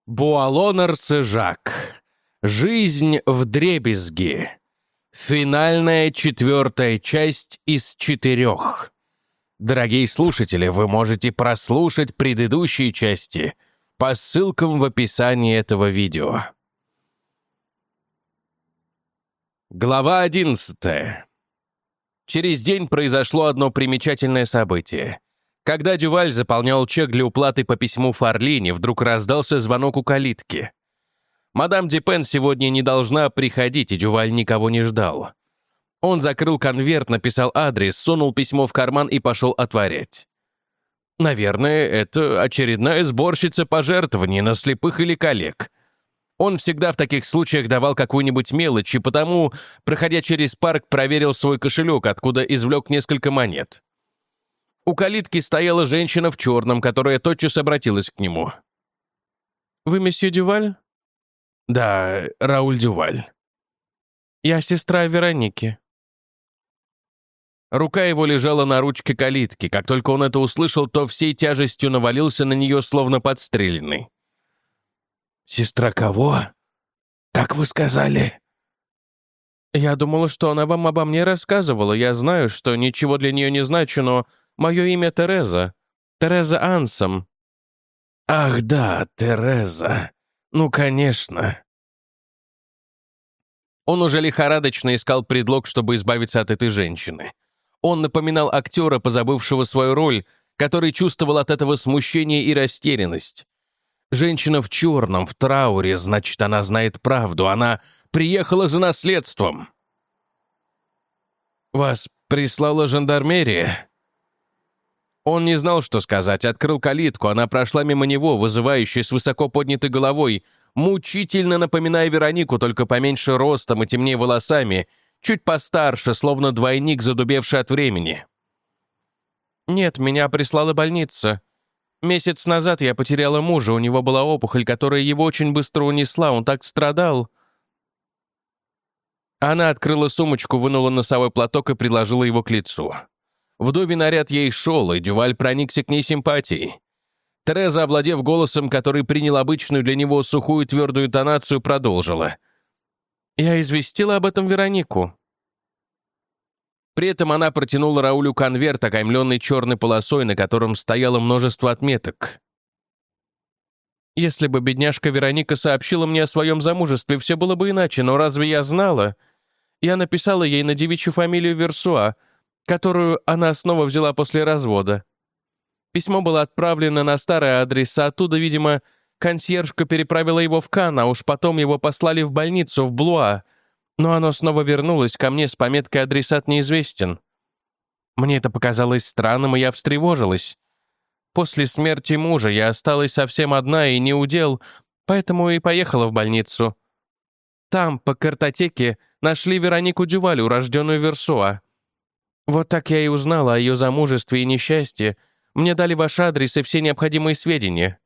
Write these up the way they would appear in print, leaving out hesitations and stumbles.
Буалонарс и Жак. Жизнь вдребезги. Финальная 4-я часть из 4. Дорогие слушатели, вы можете прослушать предыдущие части по ссылкам в описании этого видео. Глава 11. Через день произошло одно примечательное событие. Когда Дюваль заполнял чек для уплаты по письму Фарлине, вдруг раздался звонок у калитки. Мадам Дюпен сегодня не должна приходить, и Дюваль никого не ждал. Он закрыл конверт, написал адрес, сунул письмо в карман и пошел отворять. Наверное, это очередная сборщица пожертвований на слепых или калек. Он всегда в таких случаях давал какую-нибудь мелочь, и потому, проходя через парк, проверил свой кошелек, откуда извлек несколько монет. У калитки стояла женщина в черном, которая тотчас обратилась к нему. «Вы месье Дюваль?» «Да, Рауль Дюваль». «Я сестра Вероники». Рука его лежала на ручке калитки. Как только он это услышал, то всей тяжестью навалился на нее, словно подстреленный. «Сестра кого? Как вы сказали?» «Я думала, что она вам обо мне рассказывала. Я знаю, что ничего для нее не значу, но мое имя Тереза. Тереза Ансом». «Ах да, Тереза. Ну, конечно». Он уже лихорадочно искал предлог, чтобы избавиться от этой женщины. Он напоминал актера, позабывшего свою роль, который чувствовал от этого смущение и растерянность. Женщина в черном, в трауре, значит, она знает правду. Она приехала за наследством. «Вас прислала жандармерия?» Он не знал, что сказать. Открыл калитку. Она прошла мимо него, вызывающая с высоко поднятой головой, мучительно напоминая Веронику, только поменьше ростом и темнее волосами, чуть постарше, словно двойник, задубевший от времени. «Нет, меня прислала больница. Месяц назад я потеряла мужа, у него была опухоль, которая его очень быстро унесла, он так страдал». Она открыла сумочку, вынула носовой платок и приложила его к лицу. Вдовий наряд ей шел, и Дюваль проникся к ней симпатией. Тереза, овладев голосом, который принял обычную для него сухую твердую интонацию, продолжила. «Я известила об этом Веронику». При этом она протянула Раулю конверт, окаймленный черной полосой, на котором стояло множество отметок. «Если бы бедняжка Вероника сообщила мне о своем замужестве, все было бы иначе, но разве я знала? Я написала ей на девичью фамилию Версуа, которую она снова взяла после развода. Письмо было отправлено на старый адрес, а оттуда, видимо, консьержка переправила его в Кан, а уж потом его послали в больницу в Блуа, но оно снова вернулось ко мне с пометкой «Адресат неизвестен». Мне это показалось странным, и я встревожилась. После смерти мужа я осталась совсем одна и не удел, поэтому и поехала в больницу. Там, по картотеке, нашли Веронику Дюваль, урожденную Версуа. Вот так я и узнала о ее замужестве и несчастье. Мне дали ваш адрес и все необходимые сведения».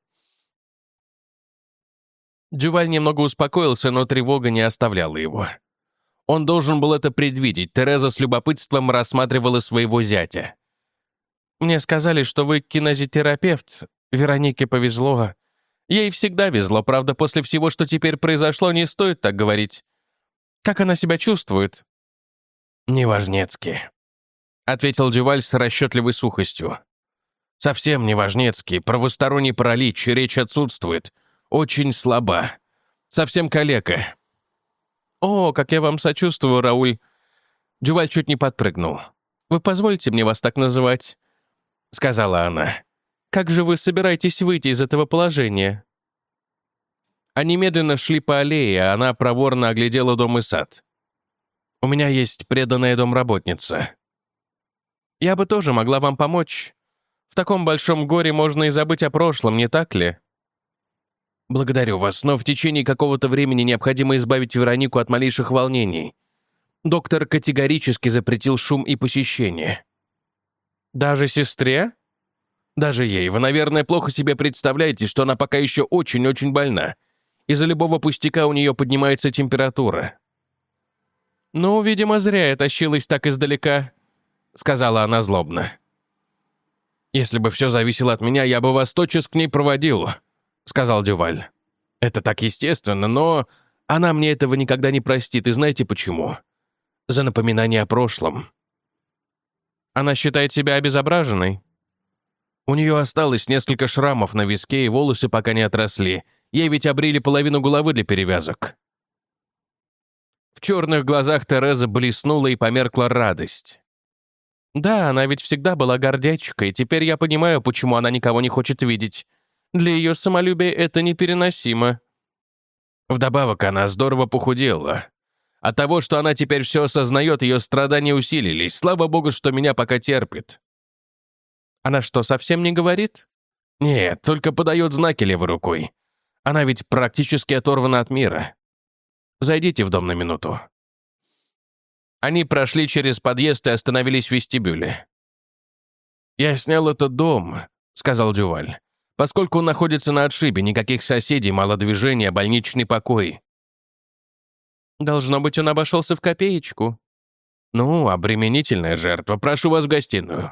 Дюваль немного успокоился, но тревога не оставляла его. Он должен был это предвидеть. Тереза с любопытством рассматривала своего зятя. «Мне сказали, что вы кинезитерапевт. Веронике повезло. Ей всегда везло, правда, после всего, что теперь произошло, не стоит так говорить. Как она себя чувствует?» «Неважнецки», — ответил Дюваль с расчетливой сухостью. «Совсем неважнецкий, правосторонний паралич, речь отсутствует. Очень слаба. Совсем калека». «О, как я вам сочувствую, Рауль!» Дюваль чуть не подпрыгнул. «Вы позволите мне вас так называть?» — сказала она. «Как же вы собираетесь выйти из этого положения?» Они медленно шли по аллее, а она проворно оглядела дом и сад. «У меня есть преданная домработница. Я бы тоже могла вам помочь. В таком большом горе можно и забыть о прошлом, не так ли?» «Благодарю вас, но в течение какого-то времени необходимо избавить Веронику от малейших волнений. Доктор категорически запретил шум и посещение». «Даже сестре?» «Даже ей. Вы, наверное, плохо себе представляете, что она пока еще очень-очень больна. Из-за любого пустяка у нее поднимается температура». «Ну, видимо, зря я тащилась так издалека», — сказала она злобно. «Если бы все зависело от меня, я бы вас тотчас к ней проводил», — сказал Дюваль. Это так естественно, но она мне этого никогда не простит, и знаете почему? За напоминание о прошлом. Она считает себя обезображенной. У нее осталось несколько шрамов на виске, и волосы пока не отросли. Ей ведь обрили половину головы для перевязок. В черных глазах Терезы блеснула и померкла радость. Да, она ведь всегда была гордячкой, теперь я понимаю, почему она никого не хочет видеть. Для ее самолюбия это непереносимо. Вдобавок она здорово похудела. От того, что она теперь все осознает, ее страдания усилились. Слава богу, что меня пока терпит. Она что, совсем не говорит? Нет, только подает знаки левой рукой. Она ведь практически оторвана от мира. Зайдите в дом на минуту. Они прошли через подъезд и остановились в вестибюле. «Я снял этот дом», — сказал Дюваль, «поскольку он находится на отшибе, никаких соседей, мало движения, больничный покой». Должно быть, он обошелся в копеечку. «Ну, обременительная жертва. Прошу вас в гостиную».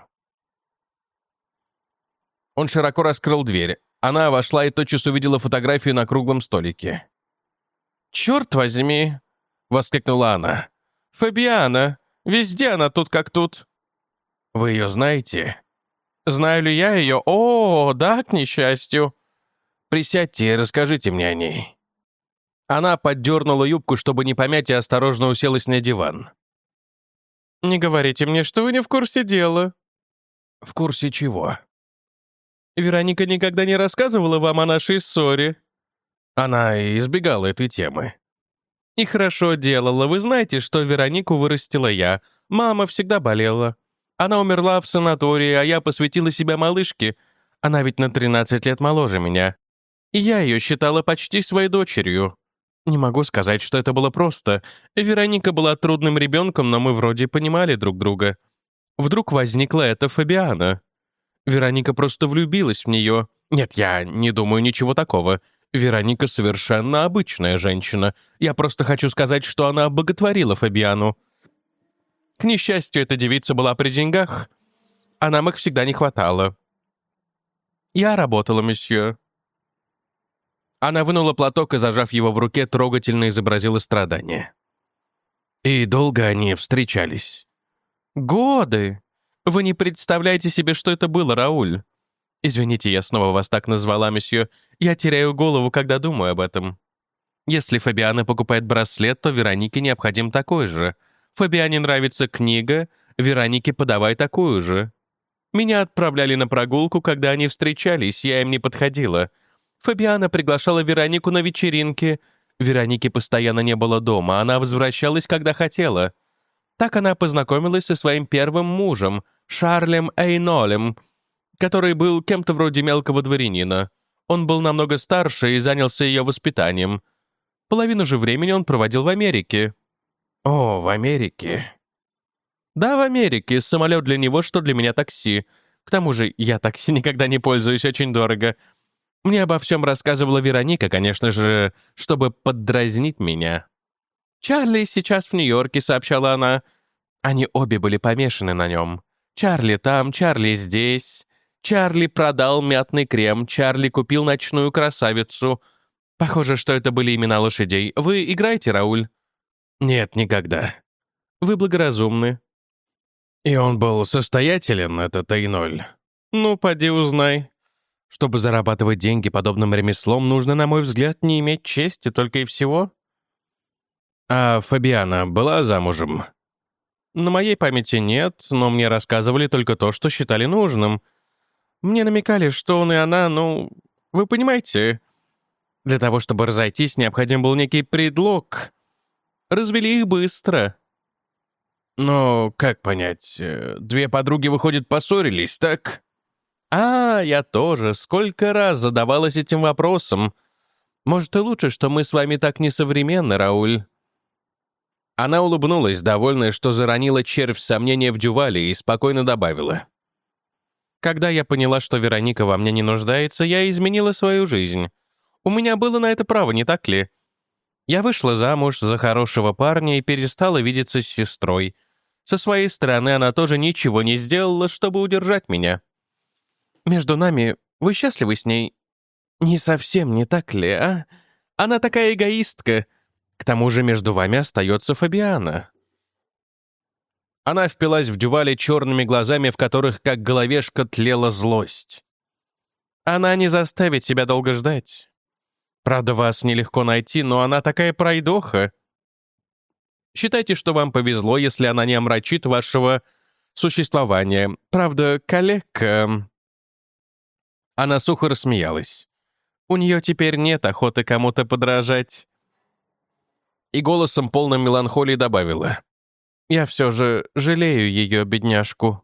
Он широко раскрыл дверь. Она вошла и тотчас увидела фотографию на круглом столике. «Черт возьми!» — воскликнула она. «Фабиана! Везде она тут как тут!» «Вы ее знаете?» «Знаю ли я ее? О, да, к несчастью!» «Присядьте и расскажите мне о ней». Она поддернула юбку, чтобы не помять, и осторожно уселась на диван. «Не говорите мне, что вы не в курсе дела». «В курсе чего?» «Вероника никогда не рассказывала вам о нашей ссоре». Она избегала этой темы. «И хорошо делала. Вы знаете, что Веронику вырастила я. Мама всегда болела. Она умерла в санатории, а я посвятила себя малышке. Она ведь на 13 лет моложе меня. И я ее считала почти своей дочерью. Не могу сказать, что это было просто. Вероника была трудным ребенком, но мы вроде понимали друг друга. Вдруг возникла эта Фабиана. Вероника просто влюбилась в нее. Нет, я не думаю ничего такого. Вероника совершенно обычная женщина. Я просто хочу сказать, что она боготворила Фабиану. К несчастью, эта девица была при деньгах, а нам их всегда не хватало. Я работала, месье». Она вынула платок и, зажав его в руке, трогательно изобразила страдание. «И долго они встречались?» «Годы! Вы не представляете себе, что это было, Рауль. Извините, я снова вас так назвала, месье. Я теряю голову, когда думаю об этом. Если Фабиана покупает браслет, то Веронике необходим такой же. Фабиане нравится книга, Веронике подавай такую же. Меня отправляли на прогулку, когда они встречались, я им не подходила. Фабиана приглашала Веронику на вечеринки. Вероники постоянно не было дома, она возвращалась, когда хотела. Так она познакомилась со своим первым мужем, Шарлем Эйнолем, который был кем-то вроде мелкого дворянина. Он был намного старше и занялся ее воспитанием. Половину же времени он проводил в Америке. «О, в Америке». Да, в Америке. Самолет для него, что для меня такси. К тому же я такси никогда не пользуюсь, очень дорого. Мне обо всем рассказывала Вероника, конечно же, чтобы поддразнить меня. «Чарли сейчас в Нью-Йорке», — сообщала она. Они обе были помешаны на нем. Чарли там, Чарли здесь. Чарли продал мятный крем, Чарли купил ночную красавицу. Похоже, что это были имена лошадей. Вы играете, Рауль? «Нет, никогда». Вы благоразумны. «И он был состоятелен, этот Эйноль?» Ну, поди узнай. «Чтобы зарабатывать деньги подобным ремеслом, нужно, на мой взгляд, Не иметь чести, только и всего. А Фабиана была замужем?» На моей памяти нет, но мне рассказывали только то, что считали нужным. Мне намекали, что он и она, ну, вы понимаете, для того, чтобы разойтись, необходим был некий предлог. Развели их быстро. «Но как понять, две подруги, выходит, поссорились, так?» Я тоже сколько раз задавалась этим вопросом. Может, и лучше, что мы с вами так несовременны, Рауль». Она улыбнулась, довольная, что заронила червь сомнения в Дювале, и спокойно добавила. «Когда я поняла, что Вероника во мне не нуждается, я изменила свою жизнь. У меня было на это право, не так ли? Я вышла замуж за хорошего парня и перестала видеться с сестрой. Со своей стороны она тоже ничего не сделала, чтобы удержать меня. Между нами, вы счастливы с ней? Не совсем, не так ли, а? Она такая эгоистка. К тому же между вами остается Фабиана». Она впилась в Дюваля черными глазами, в которых, как головешка, тлела злость. «Она не заставит себя долго ждать. Правда, вас нелегко найти, но она такая пройдоха. Считайте, что вам повезло, если она не омрачит вашего существования. Правда, калекка...» Она сухо рассмеялась. «У нее теперь нет охоты кому-то подражать». И голосом, полным меланхолии, добавила: «Я все же жалею ее, бедняжку».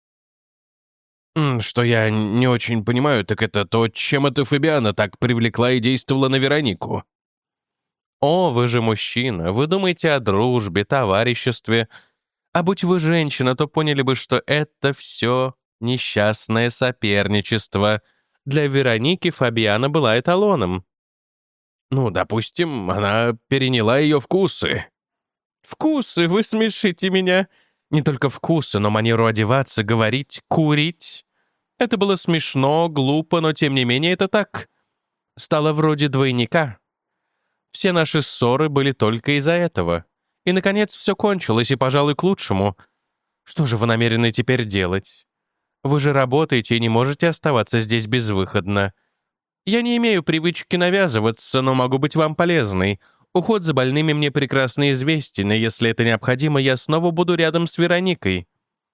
Что я не очень понимаю, так это то, чем эта Фабиана так привлекла и действовала на Веронику». «О, вы же мужчина, вы думаете о дружбе, товариществе. А будь вы женщина, то поняли бы, что это все несчастное соперничество. Для Вероники Фабиана была эталоном». Ну, допустим, она переняла ее вкусы. «Вкусы, вы смешите меня. Не только вкусы, но манеру одеваться, говорить, курить. Это было смешно, глупо, но тем не менее это так. Стало вроде двойника. Все наши ссоры были только из-за этого. И, наконец, все кончилось, и, пожалуй, к лучшему. Что же вы намерены теперь делать? Вы же работаете и не можете оставаться здесь безвыходно. Я не имею привычки навязываться, но могу быть вам полезной. Уход за больными мне прекрасно известен, и если это необходимо, я снова буду рядом с Вероникой».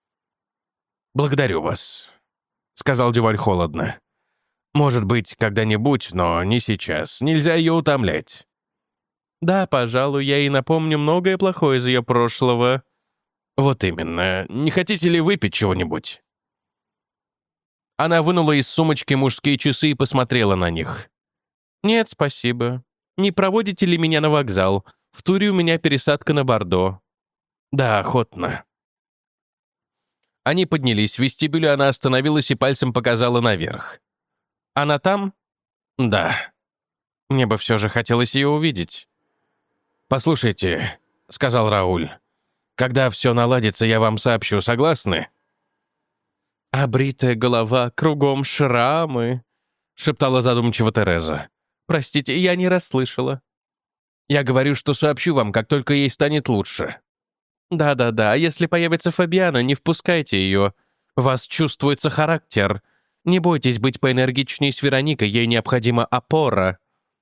«Благодарю вас», — сказал Дюваль холодно. «Может быть, когда-нибудь, но не сейчас. Нельзя ее утомлять». «Да, пожалуй, я ей напомню многое плохое из ее прошлого». «Вот именно. Не хотите ли выпить чего-нибудь?» Она вынула из сумочки мужские часы и посмотрела на них. «Нет, спасибо. Не проводите ли меня на вокзал? В туре у меня пересадка на Бордо». «Да, охотно». Они поднялись. В вестибюле она остановилась и пальцем показала наверх. «Она там?» «Да». Мне бы все же хотелось ее увидеть. «Послушайте», — сказал Рауль, — «когда все наладится, я вам сообщу. Согласны?» «А бритая голова, кругом шрамы», — шептала задумчиво Тереза. «Простите, я не расслышала». «Я говорю, что сообщу вам, как только ей станет лучше». «Да-да-да, если появится Фабиана, не впускайте ее. В вас чувствуется характер. Не бойтесь быть поэнергичней с Вероникой, ей необходима опора».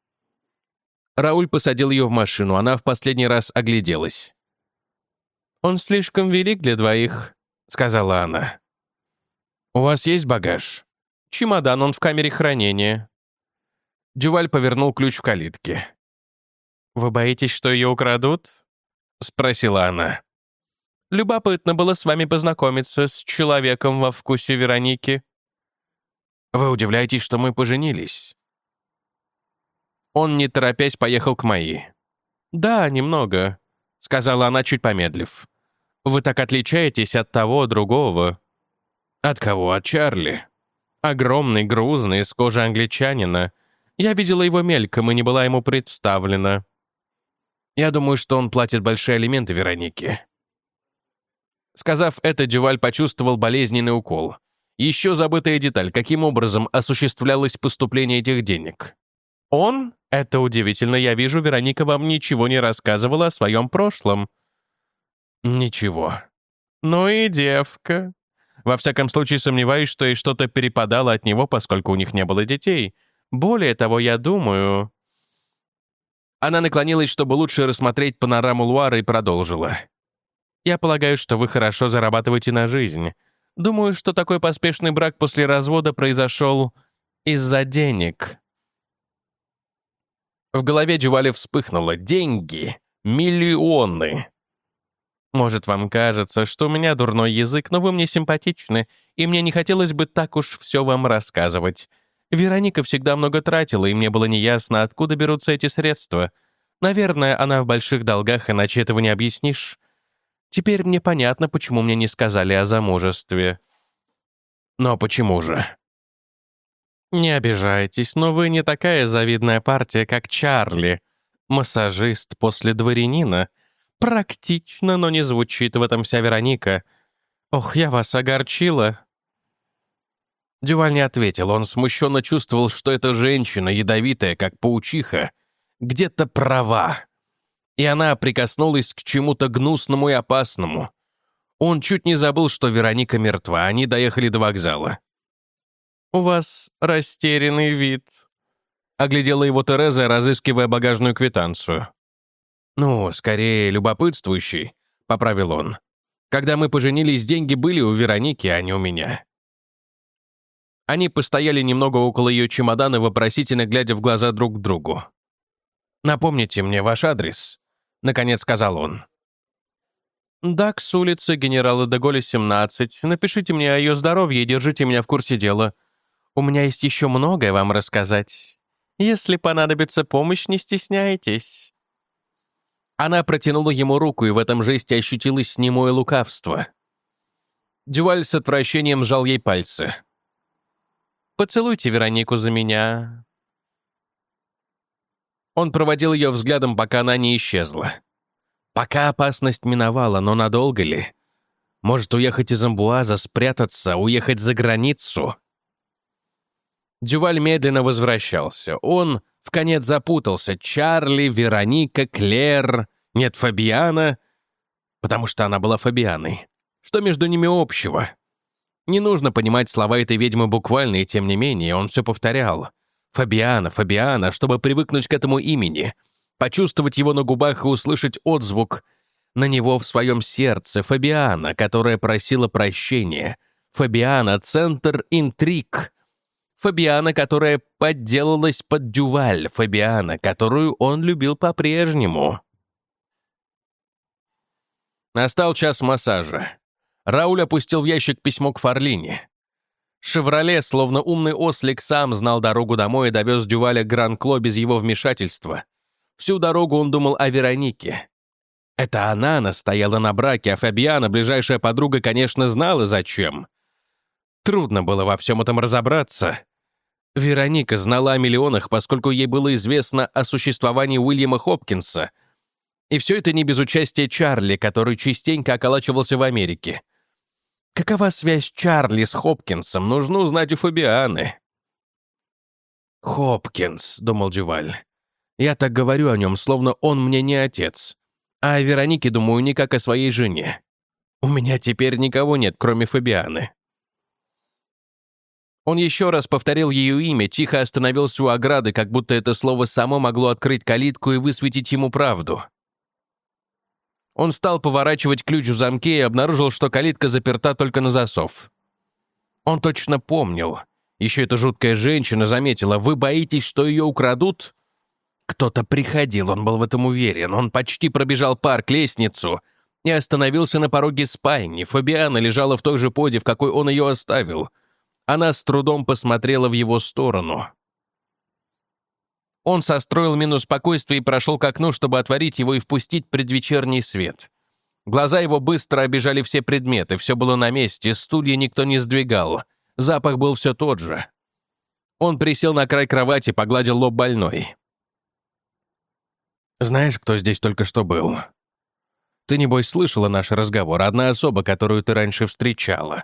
Рауль посадил ее в машину, она в последний раз огляделась. «Он слишком велик для двоих», — сказала она. «У вас есть багаж?» «Чемодан, он в камере хранения». Дюваль повернул ключ в калитке. «Вы боитесь, что ее украдут?» — спросила она. «Любопытно было с вами познакомиться, с человеком во вкусе Вероники». «Вы удивляетесь, что мы поженились?» Он, не торопясь, поехал к Майи. «Да, немного», — сказала она, чуть помедлив. «Вы так отличаетесь от того, другого». «От кого? От Чарли?» «Огромный, грузный, из кожи англичанина. Я видела его мельком и не была ему представлена». «Я думаю, что он платит большие алименты Веронике». Сказав это, Дюваль почувствовал болезненный укол. Еще забытая деталь, каким образом осуществлялось поступление этих денег. «Он? Это удивительно. Я вижу, Вероника вам ничего не рассказывала о своем прошлом». «Ничего». «Ну и девка. Во всяком случае, сомневаюсь, что ей что-то перепадало от него, поскольку у них не было детей. Более того, я думаю...» Она наклонилась, чтобы лучше рассмотреть панораму Луары, и продолжила. «Я полагаю, что вы хорошо зарабатываете на жизнь. Думаю, что такой поспешный брак после развода произошел из-за денег». В голове Дюваля вспыхнуло. Деньги. Миллионы. «Может, вам кажется, что у меня дурной язык, но вы мне симпатичны, и мне не хотелось бы так уж все вам рассказывать. Вероника всегда много тратила, и мне было неясно, откуда берутся эти средства. Наверное, она в больших долгах, иначе этого не объяснишь. Теперь мне понятно, почему мне не сказали о замужестве». «Но почему же?» «Не обижайтесь, но вы не такая завидная партия, как Чарли. Массажист после дворянина. Практично, но не звучит в этом вся Вероника. Ох, я вас огорчила». Дюваль не ответил. Он смущенно чувствовал, что эта женщина, ядовитая, как паучиха, где-то права. И она прикоснулась к чему-то гнусному и опасному. Он чуть не забыл, что Вероника мертва. Они доехали до вокзала. «У вас растерянный вид», — оглядела его Тереза, разыскивая багажную квитанцию. «Ну, скорее, любопытствующий», — поправил он. «Когда мы поженились, деньги были у Вероники, а не у меня». Они постояли немного около ее чемодана, вопросительно глядя в глаза друг к другу. «Напомните мне ваш адрес», — наконец сказал он. «Дакс, улица генерала де Голля, 17. Напишите мне о ее здоровье и держите меня в курсе дела. У меня есть еще многое вам рассказать. Если понадобится помощь, не стесняйтесь». Она протянула ему руку, и в этом жесте ощутилось немое лукавство. Дюваль с отвращением сжал ей пальцы. «Поцелуйте Веронику за меня». Он проводил ее взглядом, пока она не исчезла. Пока опасность миновала, но надолго ли? Может, уехать из Амбуаза, спрятаться, уехать за границу? Дюваль медленно возвращался. Он вконец запутался. Чарли, Вероника, Клэр, нет, Фабиана, потому что она была Фабианой. Что между ними общего? Не нужно понимать слова этой ведьмы буквально, и тем не менее он все повторял. Фабиана, Фабиана, чтобы привыкнуть к этому имени, почувствовать его на губах и услышать отзвук на него в своем сердце. Фабиана, которая просила прощения. Фабиана — центр интриг. Фабиана, которая подделалась под Дюваль. Фабиана, которую он любил по-прежнему. Настал час массажа. Рауль опустил в ящик письмо к Фарлине. «Шевроле», словно умный ослик, сам знал дорогу домой и довез Дюваля к Гран-Кло без его вмешательства. Всю дорогу он думал о Веронике. Это она настояла на браке, а Фабиана, ближайшая подруга, конечно, знала, зачем. Трудно было во всем этом разобраться. Вероника знала о миллионах, поскольку ей было известно о существовании Уильяма Хопкинса. И все это не без участия Чарли, который частенько околачивался в Америке. Какова связь Чарли с Хопкинсом, нужно узнать у Фабианы. «Хопкинс», — думал Дюваль. «Я так говорю о нем, словно он мне не отец. А о Веронике думаю не как о своей жене. У меня теперь никого нет, кроме Фабианы». Он еще раз повторил ее имя, тихо остановился у ограды, как будто это слово само могло открыть калитку и высветить ему правду. Он стал поворачивать ключ в замке и обнаружил, что калитка заперта только на засов. Он точно помнил. Еще эта жуткая женщина заметила: «Вы боитесь, что ее украдут?» Кто-то приходил, он был в этом уверен. Он почти пробежал парк, лестницу, и остановился на пороге спальни. Фабиана лежала в той же позе, в какой он ее оставил. Она с трудом посмотрела в его сторону. Он состроил мину спокойствия и прошел к окну, чтобы отворить его и впустить предвечерний свет. Глаза его быстро обижали все предметы, все было на месте, стулья никто не сдвигал, запах был все тот же. Он присел на край кровати, погладил лоб больной. «Знаешь, кто здесь только что был? Ты, небось, слышала наш разговор, одна особа, которую ты раньше встречала».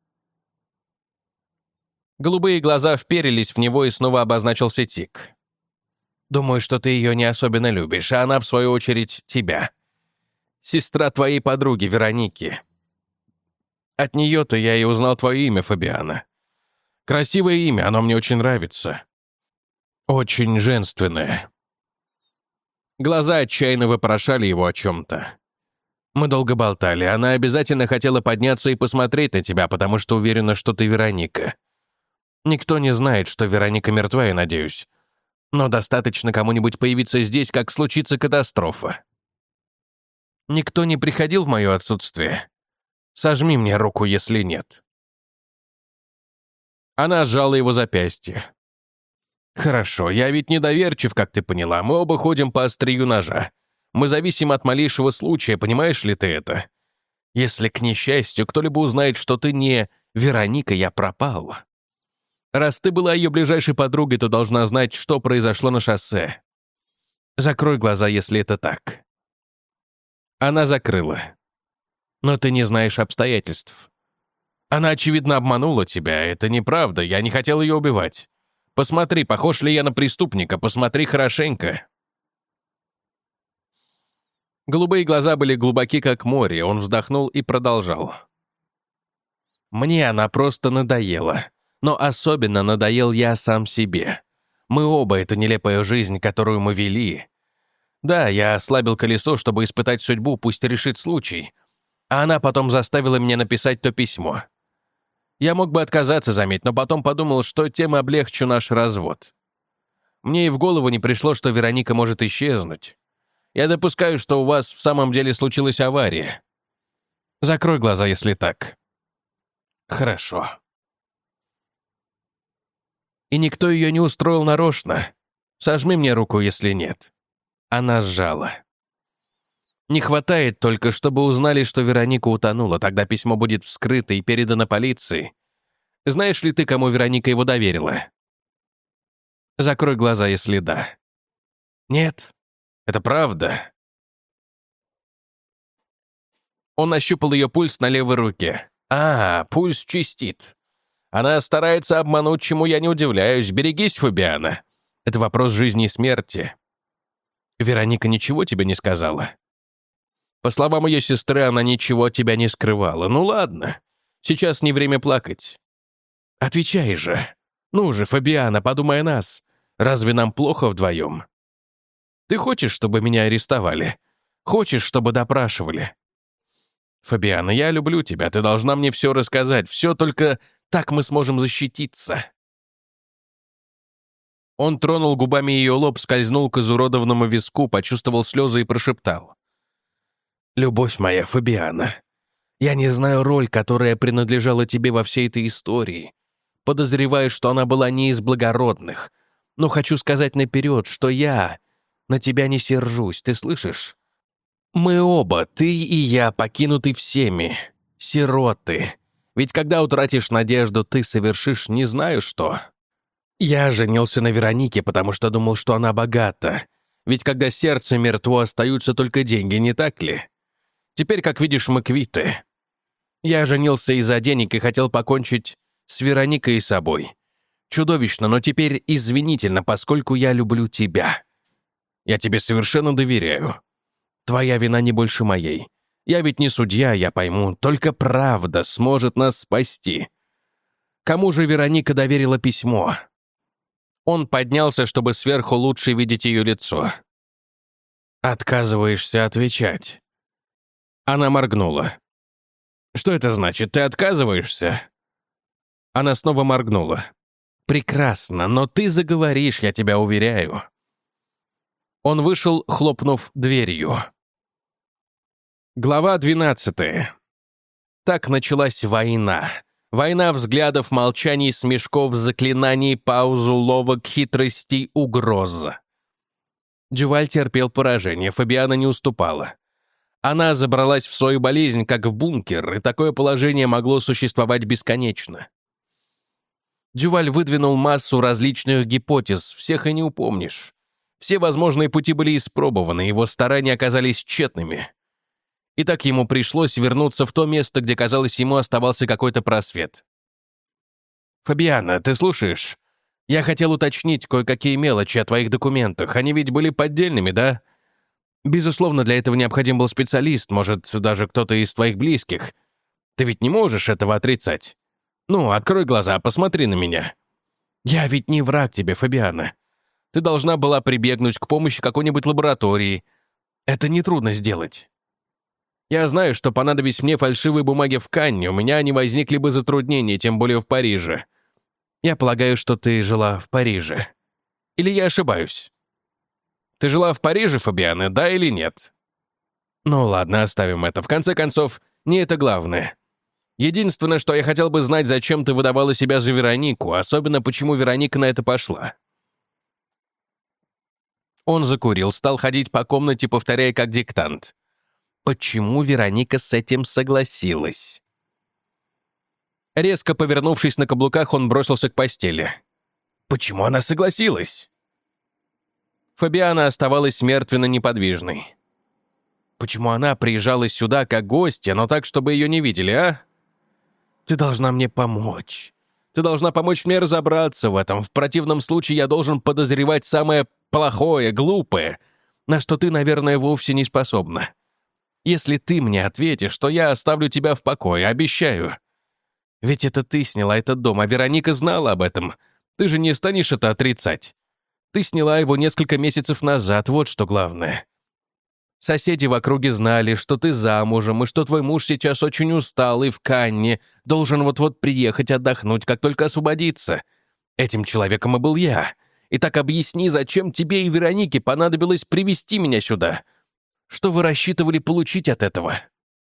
Голубые глаза вперились в него, и снова обозначился тик. «Думаю, что ты ее не особенно любишь, а она, в свою очередь, тебя. Сестра твоей подруги, Вероники. От нее-то я и узнал твое имя, Фабиана. Красивое имя, оно мне очень нравится. Очень женственное». Глаза отчаянно вопрошали его о чем-то. Мы долго болтали. Она обязательно хотела подняться и посмотреть на тебя, потому что уверена, что ты Вероника. Никто не знает, что Вероника мертва, я надеюсь. Но достаточно кому-нибудь появиться здесь, как случится катастрофа. Никто не приходил в мое отсутствие. Сожми мне руку, если нет». Она сжала его запястье. «Хорошо, я ведь недоверчив, как ты поняла. Мы оба ходим по острию ножа. Мы зависим от малейшего случая, понимаешь ли ты это? Если, к несчастью, кто-либо узнает, что ты не Вероника, я пропал. Раз ты была ее ближайшей подругой, то должна знать, что произошло на шоссе. Закрой глаза, если это так». Она закрыла. «Но ты не знаешь обстоятельств. Она, очевидно, обманула тебя. Это неправда, я не хотел ее убивать. Посмотри, похож ли я на преступника, посмотри хорошенько». Голубые глаза были глубоки, как море. Он вздохнул и продолжал. «Мне она просто надоела. Но особенно надоел я сам себе. Мы оба — это нелепая жизнь, которую мы вели. Да, я ослабил колесо, чтобы испытать судьбу, пусть решит случай. А она потом заставила меня написать то письмо. Я мог бы отказаться, заметь, но потом подумал, что тем облегчу наш развод. Мне и в голову не пришло, что Вероника может исчезнуть. Я допускаю, что у вас в самом деле случилась авария. Закрой глаза, если так. Хорошо. И никто ее не устроил нарочно. Сожми мне руку, если нет. Она сжала. Не хватает только, чтобы узнали, что Вероника утонула. Тогда письмо будет вскрыто и передано полиции. Знаешь ли ты, кому Вероника его доверила? Закрой глаза, если да. Нет, это правда. Он ощупал ее пульс на левой руке. Пульс чистит. Она старается обмануть, чему я не удивляюсь. Берегись, Фабиана. Это вопрос жизни и смерти. Вероника ничего тебе не сказала? По словам ее сестры, она ничего от тебя не скрывала. Ну ладно, сейчас не время плакать. Отвечай же. Ну же, Фабиана, подумай о нас. Разве нам плохо вдвоем? Ты хочешь, чтобы меня арестовали? Хочешь, чтобы допрашивали? Фабиана, я люблю тебя, ты должна мне все рассказать. Все, только так мы сможем защититься. Он тронул губами ее лоб, скользнул к изуродованному виску, почувствовал слезы и прошептал. «Любовь моя, Фабиана, я не знаю роль, которая принадлежала тебе во всей этой истории. Подозреваю, что она была не из благородных, но хочу сказать наперед, что я на тебя не сержусь, ты слышишь? Мы оба, ты и я, покинуты всеми, сироты. Ведь когда утратишь надежду, ты совершишь не знаю что. Я женился на Веронике, потому что думал, что она богата. Ведь когда сердце мертво, остаются только деньги, не так ли? Теперь, как видишь, мы квиты. Я женился из-за денег и хотел покончить с Вероникой и собой. Чудовищно, но теперь извинительно, поскольку я люблю тебя. Я тебе совершенно доверяю. Твоя вина не больше моей. Я ведь не судья, я пойму. Только правда сможет нас спасти. Кому же Вероника доверила письмо?» Он поднялся, чтобы сверху лучше видеть ее лицо. «Отказываешься отвечать?» Она моргнула. «Что это значит? Ты отказываешься?» Она снова моргнула. «Прекрасно, но ты заговоришь, я тебя уверяю». Он вышел, хлопнув дверью. Глава 12. Так началась война. Война взглядов, молчаний, смешков, заклинаний, пауз, уловок, хитростей, угроз. Дюваль терпел поражение, Фабиана не уступала. Она забралась в свою болезнь, как в бункер, и такое положение могло существовать бесконечно. Дюваль выдвинул массу различных гипотез, всех и не упомнишь. Все возможные пути были испробованы, его старания оказались тщетными. И так ему пришлось вернуться в то место, где, казалось, ему оставался какой-то просвет. «Фабиана, ты слушаешь? Я хотел уточнить кое-какие мелочи о твоих документах. Они ведь были поддельными, да? Безусловно, для этого необходим был специалист, может, даже кто-то из твоих близких. Ты ведь не можешь этого отрицать. Ну, открой глаза, посмотри на меня. Я ведь не враг тебе, Фабиана. Ты должна была прибегнуть к помощи какой-нибудь лаборатории. Это нетрудно сделать. Я знаю, что понадобись мне фальшивые бумаги в Канне, у меня не возникли бы затруднений, тем более в Париже. Я полагаю, что ты жила в Париже. Или я ошибаюсь? Ты жила в Париже, Фабиана, да или нет? Ну ладно, оставим это. В конце концов, не это главное. Единственное, что я хотел бы знать, зачем ты выдавала себя за Веронику, особенно почему Вероника на это пошла. Он закурил, стал ходить по комнате, повторяя как диктант. Почему Вероника с этим согласилась? Резко повернувшись на каблуках, он бросился к постели. Почему она согласилась? Фабиана оставалась мертвенно-неподвижной. Почему она приезжала сюда как гостья, но так, чтобы ее не видели, а? Ты должна мне помочь. Ты должна помочь мне разобраться в этом. В противном случае я должен подозревать самое плохое, глупое. на что ты, наверное, вовсе не способна. Если ты мне ответишь, то я оставлю тебя в покое, обещаю. Ведь это ты сняла этот дом, а Вероника знала об этом. Ты же не станешь это отрицать. Ты сняла его несколько месяцев назад, вот что главное. Соседи в округе знали, что ты замужем, и что твой муж сейчас очень устал и в Канне, должен вот-вот приехать отдохнуть, как только освободится. Этим человеком и был я. Итак, объясни, зачем тебе и Веронике понадобилось привести меня сюда? Что вы рассчитывали получить от этого?»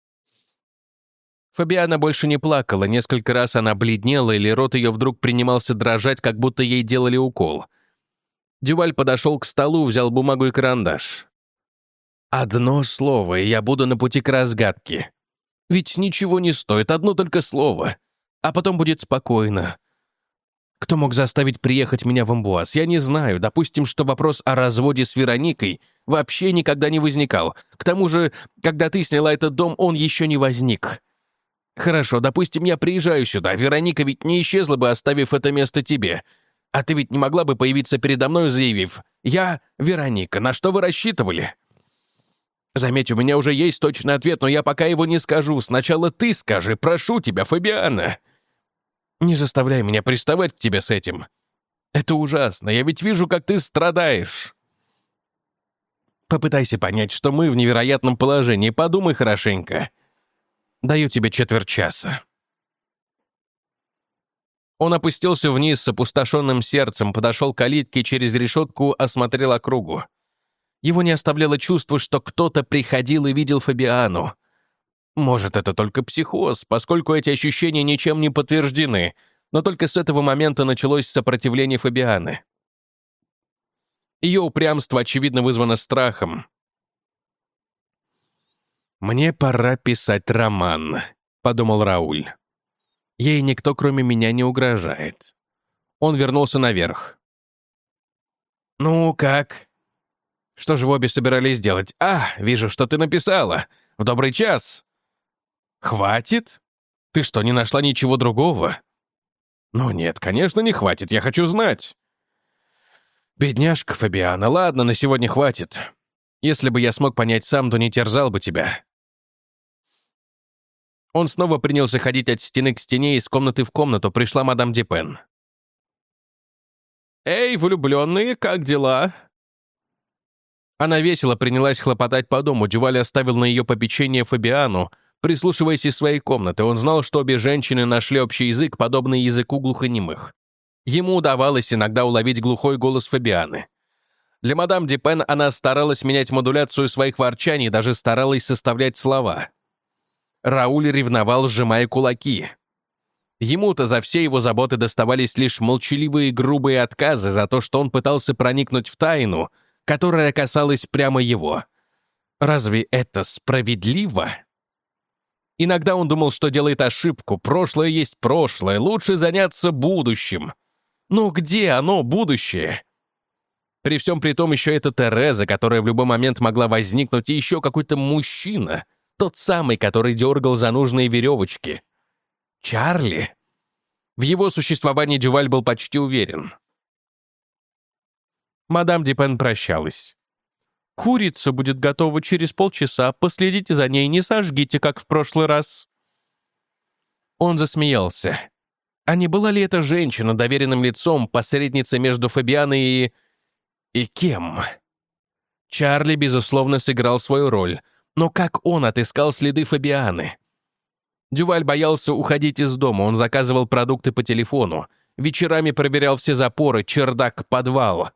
Фабиана больше не плакала, несколько раз она бледнела, или рот ее вдруг принимался дрожать, как будто ей делали укол. Дюваль подошел к столу, взял бумагу и карандаш. «Одно слово, и я буду на пути к разгадке. Ведь ничего не стоит, одно только слово. А потом будет спокойно. Кто мог заставить приехать меня в Амбуаз, я не знаю. Допустим, что вопрос о разводе с Вероникой вообще никогда не возникал. К тому же, когда ты сняла этот дом, он еще не возник. Хорошо, допустим, я приезжаю сюда. Вероника ведь не исчезла бы, оставив это место тебе. А ты ведь не могла бы появиться передо мной, заявив: «Я Вероника, на что вы рассчитывали?» Заметь, у меня уже есть точный ответ, но я пока его не скажу. Сначала ты скажи, прошу тебя, Фабиана. Не заставляй меня приставать к тебе с этим. Это ужасно, я ведь вижу, как ты страдаешь. Попытайся понять, что мы в невероятном положении, подумай хорошенько. Даю тебе четверть часа». Он опустился вниз с опустошенным сердцем, подошел к калитке и через решетку осмотрел округу. Его не оставляло чувство, что кто-то приходил и видел Фабиану. Может, это только психоз, поскольку эти ощущения ничем не подтверждены, но только с этого момента началось сопротивление Фабианы. Ее упрямство, очевидно, вызвано страхом. «Мне пора писать роман», — подумал Рауль. «Ей никто, кроме меня, не угрожает». Он вернулся наверх. «Ну, как? Что же вы обе собирались делать? Вижу, что ты написала. В добрый час. Хватит? Ты что, не нашла ничего другого?» «Ну нет, конечно, не хватит, я хочу знать». «Бедняжка Фабиана, ладно, на сегодня хватит. Если бы я смог понять сам, то не терзал бы тебя». Он снова принялся ходить от стены к стене, из комнаты в комнату пришла мадам Дюпен. «Эй, влюбленные, как дела?» Она весело принялась хлопотать по дому. Дюваль оставил на ее попечение Фабиану, прислушиваясь из своей комнаты. Он знал, что обе женщины нашли общий язык, подобный языку глухонемых. Ему удавалось иногда уловить глухой голос Фабианы. Для мадам Дюпен она старалась менять модуляцию своих ворчаний, даже старалась составлять слова. Рауль ревновал, сжимая кулаки. Ему-то за все его заботы доставались лишь молчаливые грубые отказы за то, что он пытался проникнуть в тайну, которая касалась прямо его. Разве это справедливо? Иногда он думал, что делает ошибку. Прошлое есть прошлое, лучше заняться будущим. Но где оно, будущее? При всем при том еще эта Тереза, которая в любой момент могла возникнуть, и еще какой-то мужчина, тот самый, который дергал за нужные веревочки. Чарли? В его существовании Дюваль был почти уверен. Мадам Дюпен прощалась. «Курица будет готова через полчаса, последите за ней, не сожгите, как в прошлый раз». Он засмеялся. А не была ли эта женщина доверенным лицом, посредница между Фабианой и... кем? Чарли, безусловно, сыграл свою роль, но как он отыскал следы Фабианы? Дюваль боялся уходить из дома, он заказывал продукты по телефону, вечерами проверял все запоры, чердак, подвал.